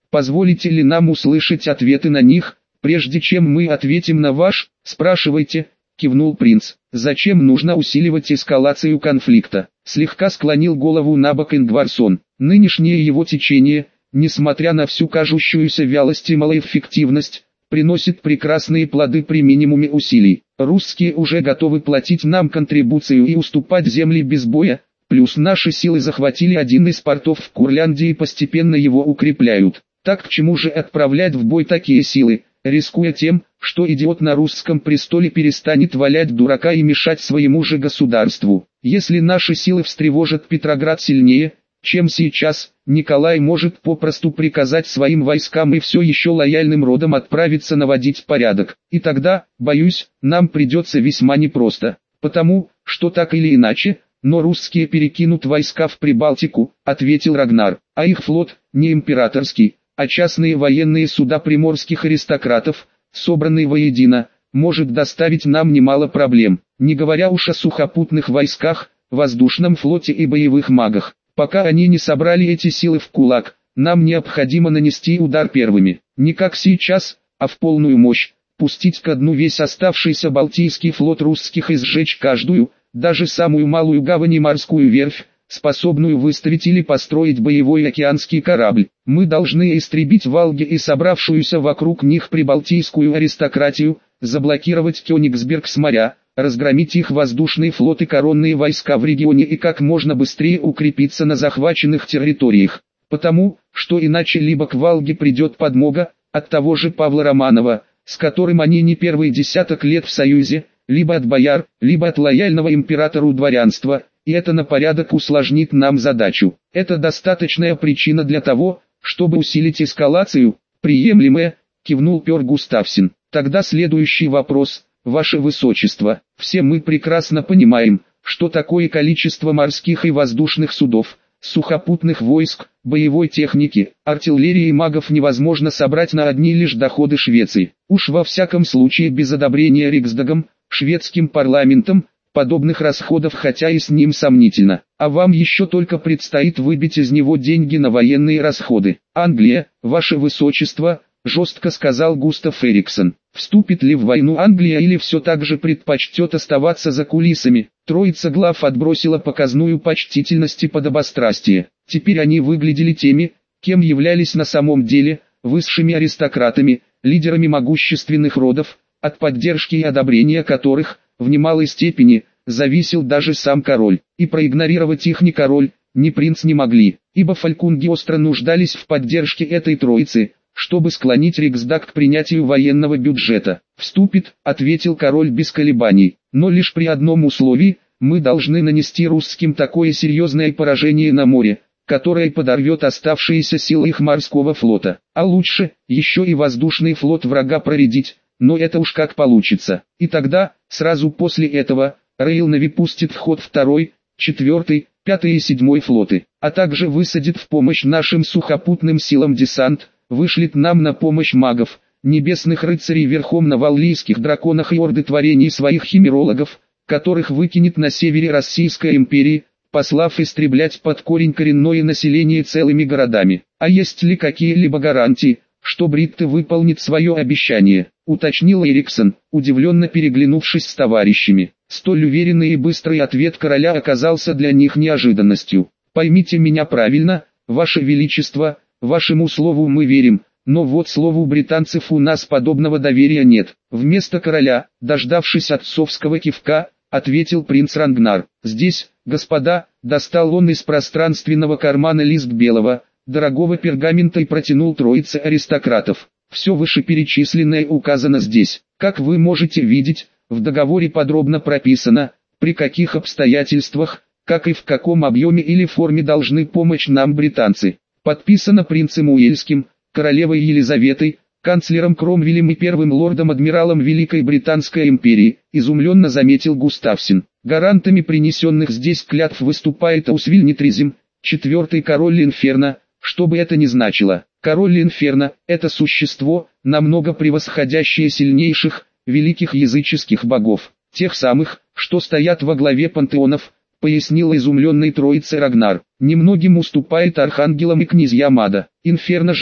Позволите ли нам услышать ответы на них, прежде чем мы ответим на ваш? Спрашивайте, кивнул принц. Зачем нужно усиливать эскалацию конфликта? Слегка склонил голову набок Ингварсон. Нынешнее его течение, несмотря на всю кажущуюся вялость и малоэффективность, приносит прекрасные плоды при минимуме усилий. Русские уже готовы платить нам контрибуцию и уступать земли без боя, плюс наши силы захватили один из портов в Курляндии и постепенно его укрепляют. Так к чему же отправлять в бой такие силы, рискуя тем, что идиот на русском престоле перестанет валять дурака и мешать своему же государству? Если наши силы встревожат Петроград сильнее, чем сейчас, Николай может попросту приказать своим войскам и все еще лояльным родам отправиться наводить порядок. И тогда, боюсь, нам придется весьма непросто. Потому, что так или иначе, но русские перекинут войска в Прибалтику, ответил Рагнар, а их флот, не императорский, а частные военные суда приморских аристократов, собранные воедино, может доставить нам немало проблем, не говоря уж о сухопутных войсках, воздушном флоте и боевых магах. Пока они не собрали эти силы в кулак, нам необходимо нанести удар первыми, не как сейчас, а в полную мощь, пустить ко дну весь оставшийся Балтийский флот русских и сжечь каждую, даже самую малую гавань и морскую верфь, способную выставить или построить боевой океанский корабль. Мы должны истребить Валги и собравшуюся вокруг них прибалтийскую аристократию, заблокировать Кёнигсберг с моря, разгромить их воздушный флот и коронные войска в регионе и как можно быстрее укрепиться на захваченных территориях. Потому, что иначе либо к Валге придет подмога, от того же Павла Романова, с которым они не первый десяток лет в союзе, либо от бояр, либо от лояльного императору дворянства, и это на порядок усложнит нам задачу. Это достаточная причина для того, чтобы усилить эскалацию, приемлемая, кивнул Пёр Густавсен. Тогда следующий вопрос, ваше высочество. Все мы прекрасно понимаем, что такое количество морских и воздушных судов, сухопутных войск, боевой техники, артиллерии и магов невозможно собрать на одни лишь доходы Швеции. Уж во всяком случае без одобрения Риксдагом, шведским парламентом, подобных расходов хотя и с ним сомнительно. А вам еще только предстоит выбить из него деньги на военные расходы. Англия, ваше высочество, жестко сказал Густав Эриксон. Вступит ли в войну Англия или все так же предпочтет оставаться за кулисами? Троица глав отбросила показную почтительность и подобострастие. Теперь они выглядели теми, кем являлись на самом деле, высшими аристократами, лидерами могущественных родов, от поддержки и одобрения которых, в немалой степени, зависел даже сам король. И проигнорировать их ни король, ни принц не могли, ибо фалькунги остро нуждались в поддержке этой троицы, чтобы склонить Риксдаг к принятию военного бюджета. «Вступит», — ответил король без колебаний, — «но лишь при одном условии, мы должны нанести русским такое серьезное поражение на море, которое подорвет оставшиеся силы их морского флота, а лучше, еще и воздушный флот врага проредить, но это уж как получится. И тогда, сразу после этого, Рейлнави пустит в ход 2-й, 4-й, 5-й и 7-й флоты, а также высадит в помощь нашим сухопутным силам десант, вышлет нам на помощь магов, небесных рыцарей верхом на валлийских драконах и орды творений своих химерологов, которых выкинет на севере Российской империи, послав истреблять под корень коренное население целыми городами. А есть ли какие-либо гарантии, что бритты выполнит свое обещание, уточнил Эриксон, удивленно переглянувшись с товарищами. Столь уверенный и быстрый ответ короля оказался для них неожиданностью. «Поймите меня правильно, ваше величество, вашему слову мы верим, но вот слову британцев у нас подобного доверия нет». Вместо короля, дождавшись отцовского кивка, ответил принц Рагнар. «Здесь, господа», достал он из пространственного кармана лист белого, дорогого пергамента и протянул троице аристократов. Все вышеперечисленное указано здесь. Как вы можете видеть, в договоре подробно прописано, при каких обстоятельствах, как и в каком объеме или форме должны помочь нам британцы. Подписано принцем Уэльским, королевой Елизаветой, канцлером Кромвелем и первым лордом-адмиралом Великой Британской империи, изумленно заметил Густавсен. Гарантами принесенных здесь клятв выступает Аусвильнитризм, 4-й король Инферно, что бы это ни значило. Король Инферно – это существо, намного превосходящее сильнейших, великих языческих богов, тех самых, что стоят во главе пантеонов, пояснил изумленный троице Рагнар. Немногим уступает архангелам и князьям ада. Инферно же,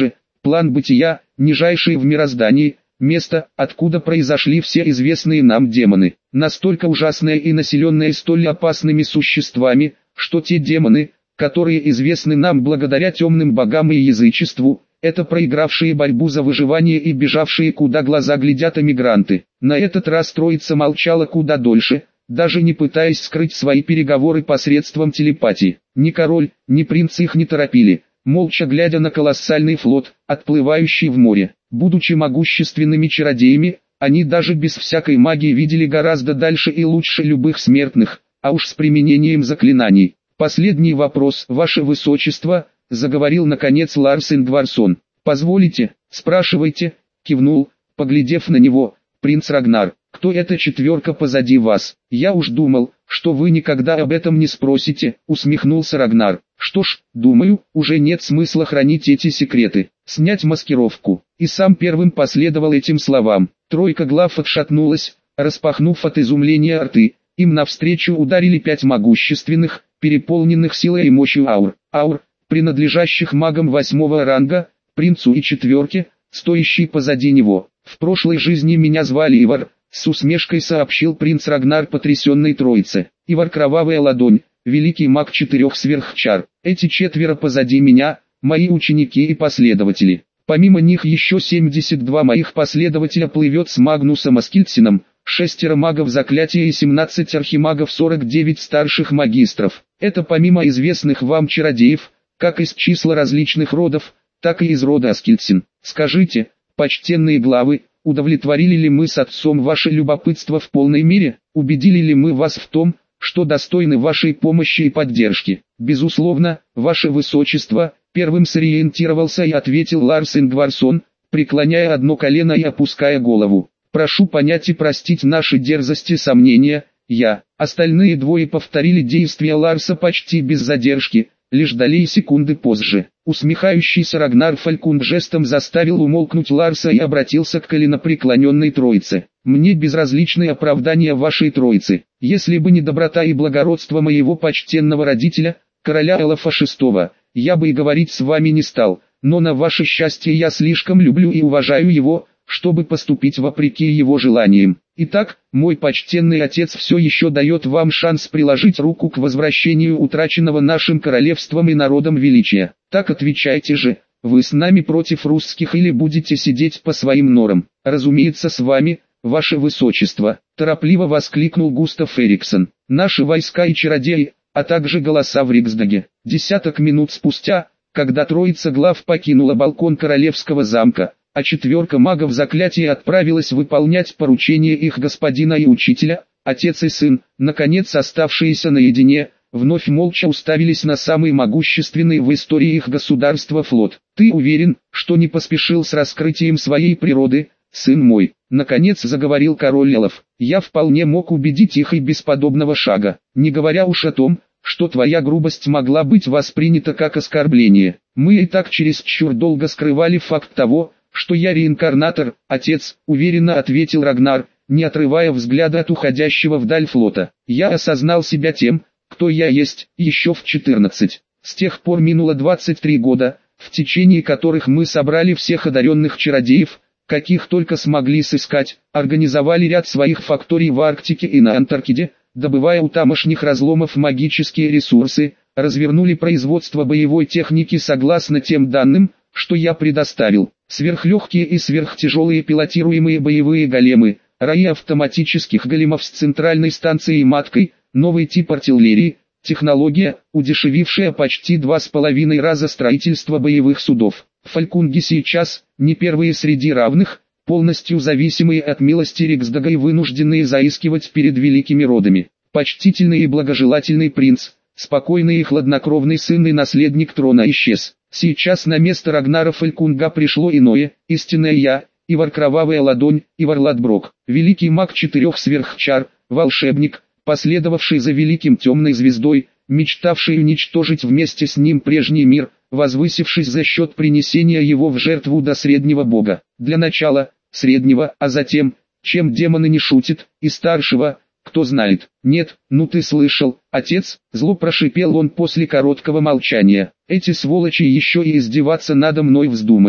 план бытия, нижайший в мироздании, место, откуда произошли все известные нам демоны, настолько ужасное и населенное столь опасными существами, что те демоны, которые известны нам благодаря темным богам и язычеству, это проигравшие борьбу за выживание и бежавшие куда глаза глядят эмигранты. На этот раз троица молчала куда дольше, даже не пытаясь скрыть свои переговоры посредством телепатии. Ни король, ни принц их не торопили, молча глядя на колоссальный флот, отплывающий в море. Будучи могущественными чародеями, они даже без всякой магии видели гораздо дальше и лучше любых смертных, а уж с применением заклинаний. «Последний вопрос, ваше высочество», — заговорил наконец Ларс Ингварсон. «Позволите?» «Спрашивайте», — кивнул, поглядев на него, принц Рагнар. «Кто эта четверка позади вас?» «Я уж думал, что вы никогда об этом не спросите», — усмехнулся Рагнар. «Что ж, думаю, уже нет смысла хранить эти секреты. Снять маскировку». И сам первым последовал этим словам. Тройка глав отшатнулась, распахнув от изумления рты. Им навстречу ударили 5 могущественных, переполненных силой и мощью аур, принадлежащих магам 8-го ранга, принцу и четверке, стоящей позади него. «В прошлой жизни меня звали Ивар», — с усмешкой сообщил принц Рагнар потрясенной троице. «Ивар Кровавая Ладонь, великий маг 4 сверхчар. Эти 4 позади меня, мои ученики и последователи. Помимо них еще 72 моих последователя плывет с Магнусом Аскильдсеном, 6 магов заклятия и 17 архимагов, 49 старших магистров. Это помимо известных вам чародеев, как из числа различных родов, так и из рода Аскильдсен. Скажите, почтенные главы, удовлетворили ли мы с отцом ваше любопытство в полной мере? Убедили ли мы вас в том, что достойны вашей помощи и поддержки?» «Безусловно, ваше высочество», — первым сориентировался и ответил Ларс Ингварсон, преклоняя одно колено и опуская голову. «Прошу понять и простить наши дерзости и сомнения, я». Остальные двое повторили действия Ларса почти без задержки, лишь долей секунды позже. Усмехающийся Рагнар Фалькун жестом заставил умолкнуть Ларса и обратился к коленопреклоненной троице. «Мне безразличны оправдания вашей троицы. Если бы не доброта и благородство моего почтенного родителя, короля Элафа VI, я бы и говорить с вами не стал, но на ваше счастье я слишком люблю и уважаю его, чтобы поступить вопреки его желаниям. Итак, мой почтенный отец все еще дает вам шанс приложить руку к возвращению утраченного нашим королевством и народом величия. Так отвечайте же, вы с нами против русских или будете сидеть по своим норам?» «Разумеется, с вами, ваше высочество», — торопливо воскликнул Густав Эриксон. «Наши войска и чародеи, а также голоса в Риксдаге». Десяток минут спустя, когда троица глав покинула балкон королевского замка, а 4 магов заклятия отправилась выполнять поручение их господина и учителя, отец и сын, наконец оставшиеся наедине, вновь молча уставились на самый могущественный в истории их государства флот. «Ты уверен, что не поспешил с раскрытием своей природы, сын мой?» Наконец заговорил король Элов. «Я вполне мог убедить их и без подобного шага, не говоря уж о том, что твоя грубость могла быть воспринята как оскорбление. Мы и так чересчур долго скрывали факт того, что я реинкарнатор, отец», — уверенно ответил Рагнар, не отрывая взгляда от уходящего вдаль флота. «Я осознал себя тем, кто я есть, еще в 14. С тех пор минуло 23 года, в течение которых мы собрали всех одаренных чародеев, каких только смогли сыскать, организовали ряд своих факторий в Арктике и на Антарктиде, добывая у тамошних разломов магические ресурсы, развернули производство боевой техники согласно тем данным, что я предоставил. Сверхлегкие и сверхтяжелые пилотируемые боевые големы, раи автоматических големов с центральной станцией маткой, новый тип артиллерии, технология, удешевившая почти 2,5 раза строительство боевых судов. Фалькунги сейчас, не первые среди равных, полностью зависимые от милости Риксдага и вынужденные заискивать перед великими родами. Почтительный и благожелательный принц, спокойный и хладнокровный сын и наследник трона исчез. Сейчас на место Рагнара Фалькунга пришло иное, истинное я, Ивар Кровавая Ладонь, Ивар Ладброк, великий маг 4 сверхчар, волшебник, последовавший за великим темной звездой, мечтавший уничтожить вместе с ним прежний мир, возвысившись за счет принесения его в жертву до среднего бога. Для начала, среднего, а затем, чем демоны не шутят, и старшего, кто знает. «Нет, ну ты слышал, отец», — зло прошипел он после короткого молчания. «Эти сволочи еще и издеваться надо мной вздумали.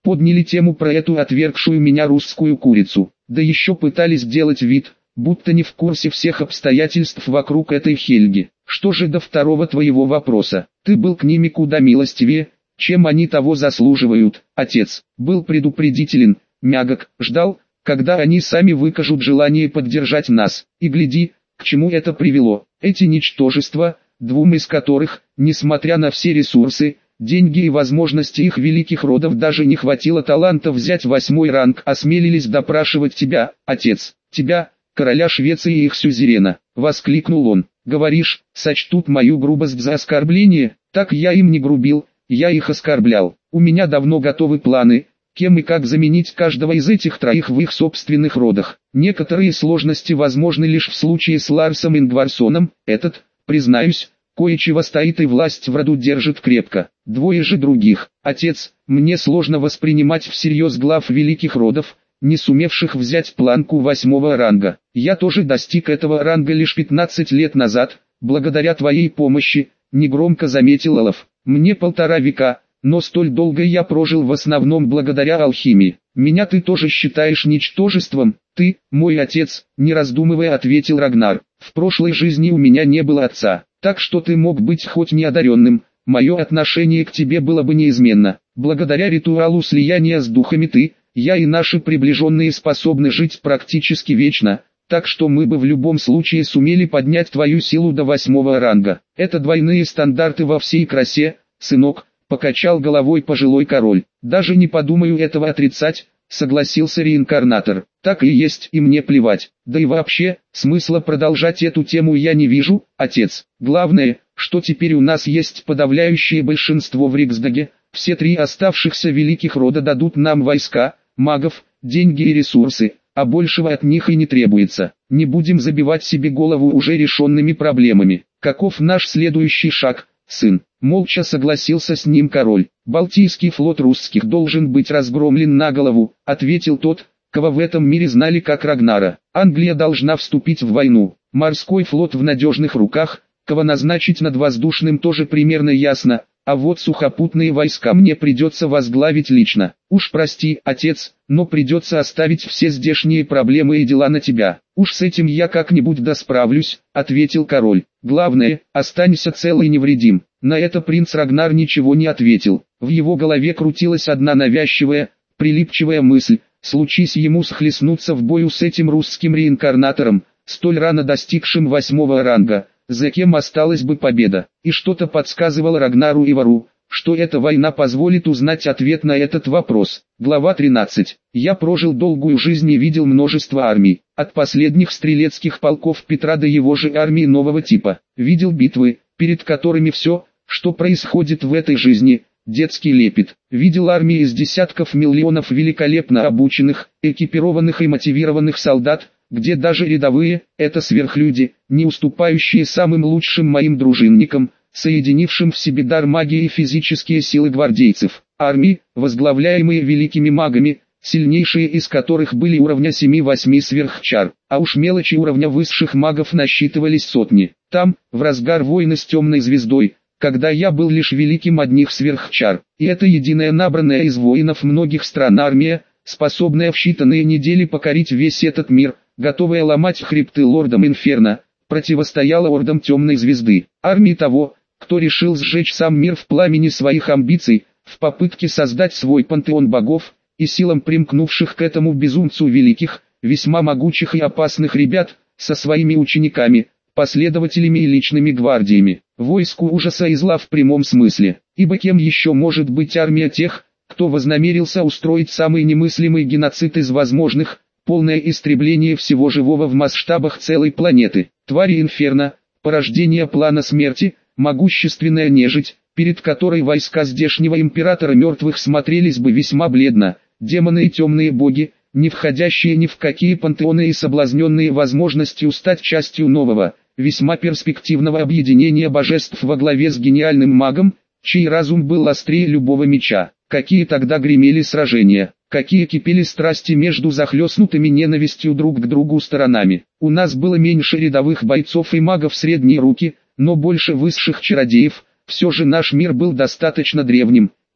подняли тему про эту отвергшую меня русскую курицу, да еще пытались делать вид, будто не в курсе всех обстоятельств вокруг этой Хельги. Что же до второго твоего вопроса, ты был к ними куда милостивее, чем они того заслуживают. Отец был предупредителен, мягок, ждал, когда они сами выкажут желание поддержать нас, и гляди, к чему это привело. Эти ничтожества, двум из которых, несмотря на все ресурсы, деньги и возможности их великих родов даже не хватило таланта взять 8-й ранг, осмелились допрашивать тебя, отец, тебя, короля Швеции и их сюзерена. Воскликнул он. Говоришь, сочтут мою грубость за оскорбление? Так я им не грубил, я их оскорблял. У меня давно готовы планы, кем и как заменить каждого из этих троих в их собственных родах. Некоторые сложности возможны лишь в случае с Ларсом Ингварсоном, этот, признаюсь, кое-чего стоит и власть в роду держит крепко. Двое же других. Отец, мне сложно воспринимать всерьез глав великих родов, не сумевших взять планку 8-го ранга. Я тоже достиг этого ранга лишь 15 лет назад, благодаря твоей помощи, негромко заметил Олаф. Мне 1,5 века, но столь долго я прожил в основном благодаря алхимии. Меня ты тоже считаешь ничтожеством? Ты, мой отец, не раздумывая ответил Рагнар. В прошлой жизни у меня не было отца, так что ты мог быть хоть неодаренным, мое отношение к тебе было бы неизменно. Благодаря ритуалу слияния с духами ты, я и наши приближенные способны жить практически вечно, так что мы бы в любом случае сумели поднять твою силу до 8-го ранга. Это двойные стандарты во всей красе, сынок, покачал головой пожилой король. Даже не подумаю этого отрицать, согласился реинкарнатор. Так и есть, и мне плевать. Да и вообще, смысла продолжать эту тему я не вижу, отец. Главное, что теперь у нас есть подавляющее большинство в Риксдаге, все 3 оставшихся великих рода дадут нам войска, магов, деньги и ресурсы, а большего от них и не требуется. Не будем забивать себе голову уже решенными проблемами. Каков наш следующий шаг, сын? Молча согласился с ним король. Балтийский флот русских должен быть разгромлен на голову, ответил тот, кого в этом мире знали как Рагнара. Англия должна вступить в войну. Морской флот в надежных руках, кого назначить над воздушным тоже примерно ясно. А вот сухопутные войска мне придется возглавить лично. Уж прости, отец, но придется оставить все здешние проблемы и дела на тебя. Уж с этим я как-нибудь досправлюсь, ответил король. Главное, останься цел и невредим. На это принц Рагнар ничего не ответил. В его голове крутилась одна навязчивая, прилипчивая мысль. Случись ему схлестнуться в бою с этим русским реинкарнатором, столь рано достигшим 8-го ранга, за кем осталась бы победа. И что-то подсказывало Рагнару и Вару, что эта война позволит узнать ответ на этот вопрос. Глава 13. Я прожил долгую жизнь и видел множество армий, от последних стрелецких полков Петра до его же армии нового типа. Видел битвы, перед которыми все, что происходит в этой жизни, детский лепет. Видел армии из десятков миллионов великолепно обученных, экипированных и мотивированных солдат, где даже рядовые – это сверхлюди, не уступающие самым лучшим моим дружинникам, соединившим в себе дар магии и физические силы гвардейцев. Армии, возглавляемые великими магами, сильнейшие из которых были уровня 7-8 сверхчар, а уж мелочи уровня высших магов насчитывались сотни. Там, в разгар войны с темной звездой, когда я был лишь великим одних сверхчар, и это единая набранная из воинов многих стран армия, способная в считанные недели покорить весь этот мир, готовая ломать хребты лордам Инферно, противостояла ордам темной звезды, армии того, кто решил сжечь сам мир в пламени своих амбиций, в попытке создать свой пантеон богов, и силам примкнувших к этому безумцу великих, весьма могучих и опасных ребят, со своими учениками, последователями и личными гвардиями, войску ужаса и зла в прямом смысле, ибо кем еще может быть армия тех, кто вознамерился устроить самый немыслимый геноцид из возможных, полное истребление всего живого в масштабах целой планеты, твари Инферно, порождение плана смерти, могущественная нежить, перед которой войска здешнего императора мертвых смотрелись бы весьма бледно, демоны и темные боги, не входящие ни в какие пантеоны и соблазненные возможностью стать частью нового, весьма перспективного объединения божеств во главе с гениальным магом, чей разум был острее любого меча. Какие тогда гремели сражения, какие кипели страсти между захлестнутыми ненавистью друг к другу сторонами. У нас было меньше рядовых бойцов и магов средней руки, но больше высших чародеев. Все же наш мир был достаточно древним,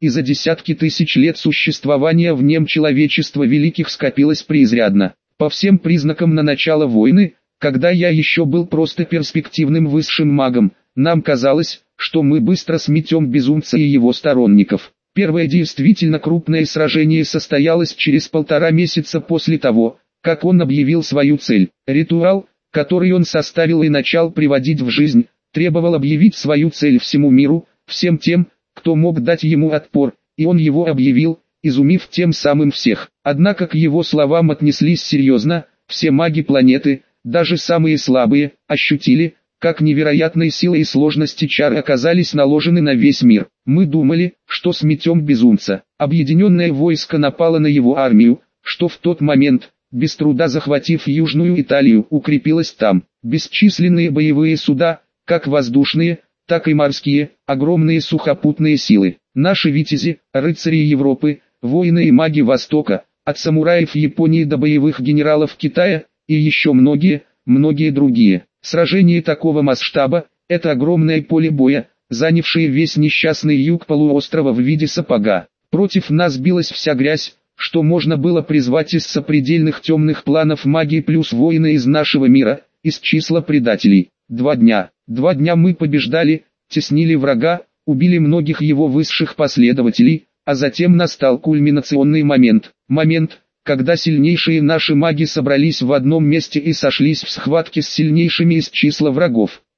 и за десятки тысяч лет существования в нем человечества великих скопилось преизрядно. По всем признакам на начало войны, когда я еще был просто перспективным высшим магом, нам казалось, что мы быстро сметем безумца и его сторонников. Первое действительно крупное сражение состоялось через 1,5 месяца после того, как он объявил свою цель. Ритуал, который он составил и начал приводить в жизнь, требовал объявить свою цель всему миру, всем тем, кто мог дать ему отпор, и он его объявил, изумив тем самым всех. Однако к его словам отнеслись серьезно, все маги планеты, даже самые слабые, ощутили, как невероятной силой и сложности чары оказались наложены на весь мир. Мы думали, что сметем безумца. Объединенное войско напало на его армию, что в тот момент, без труда захватив Южную Италию, укрепилось там. Бесчисленные боевые суда, как воздушные, так и морские, огромные сухопутные силы. Наши витязи, рыцари Европы, воины и маги Востока, от самураев Японии до боевых генералов Китая, и еще многие другие. Сражение такого масштаба – это огромное поле боя, занявшее весь несчастный юг полуострова в виде сапога. Против нас билась вся грязь, что можно было призвать из сопредельных темных планов магии плюс воины из нашего мира, из числа предателей. 2 дня. 2 дня мы побеждали, теснили врага, убили многих его высших последователей, а затем настал кульминационный момент. Момент, когда сильнейшие наши маги собрались в одном месте и сошлись в схватке с сильнейшими из числа врагов.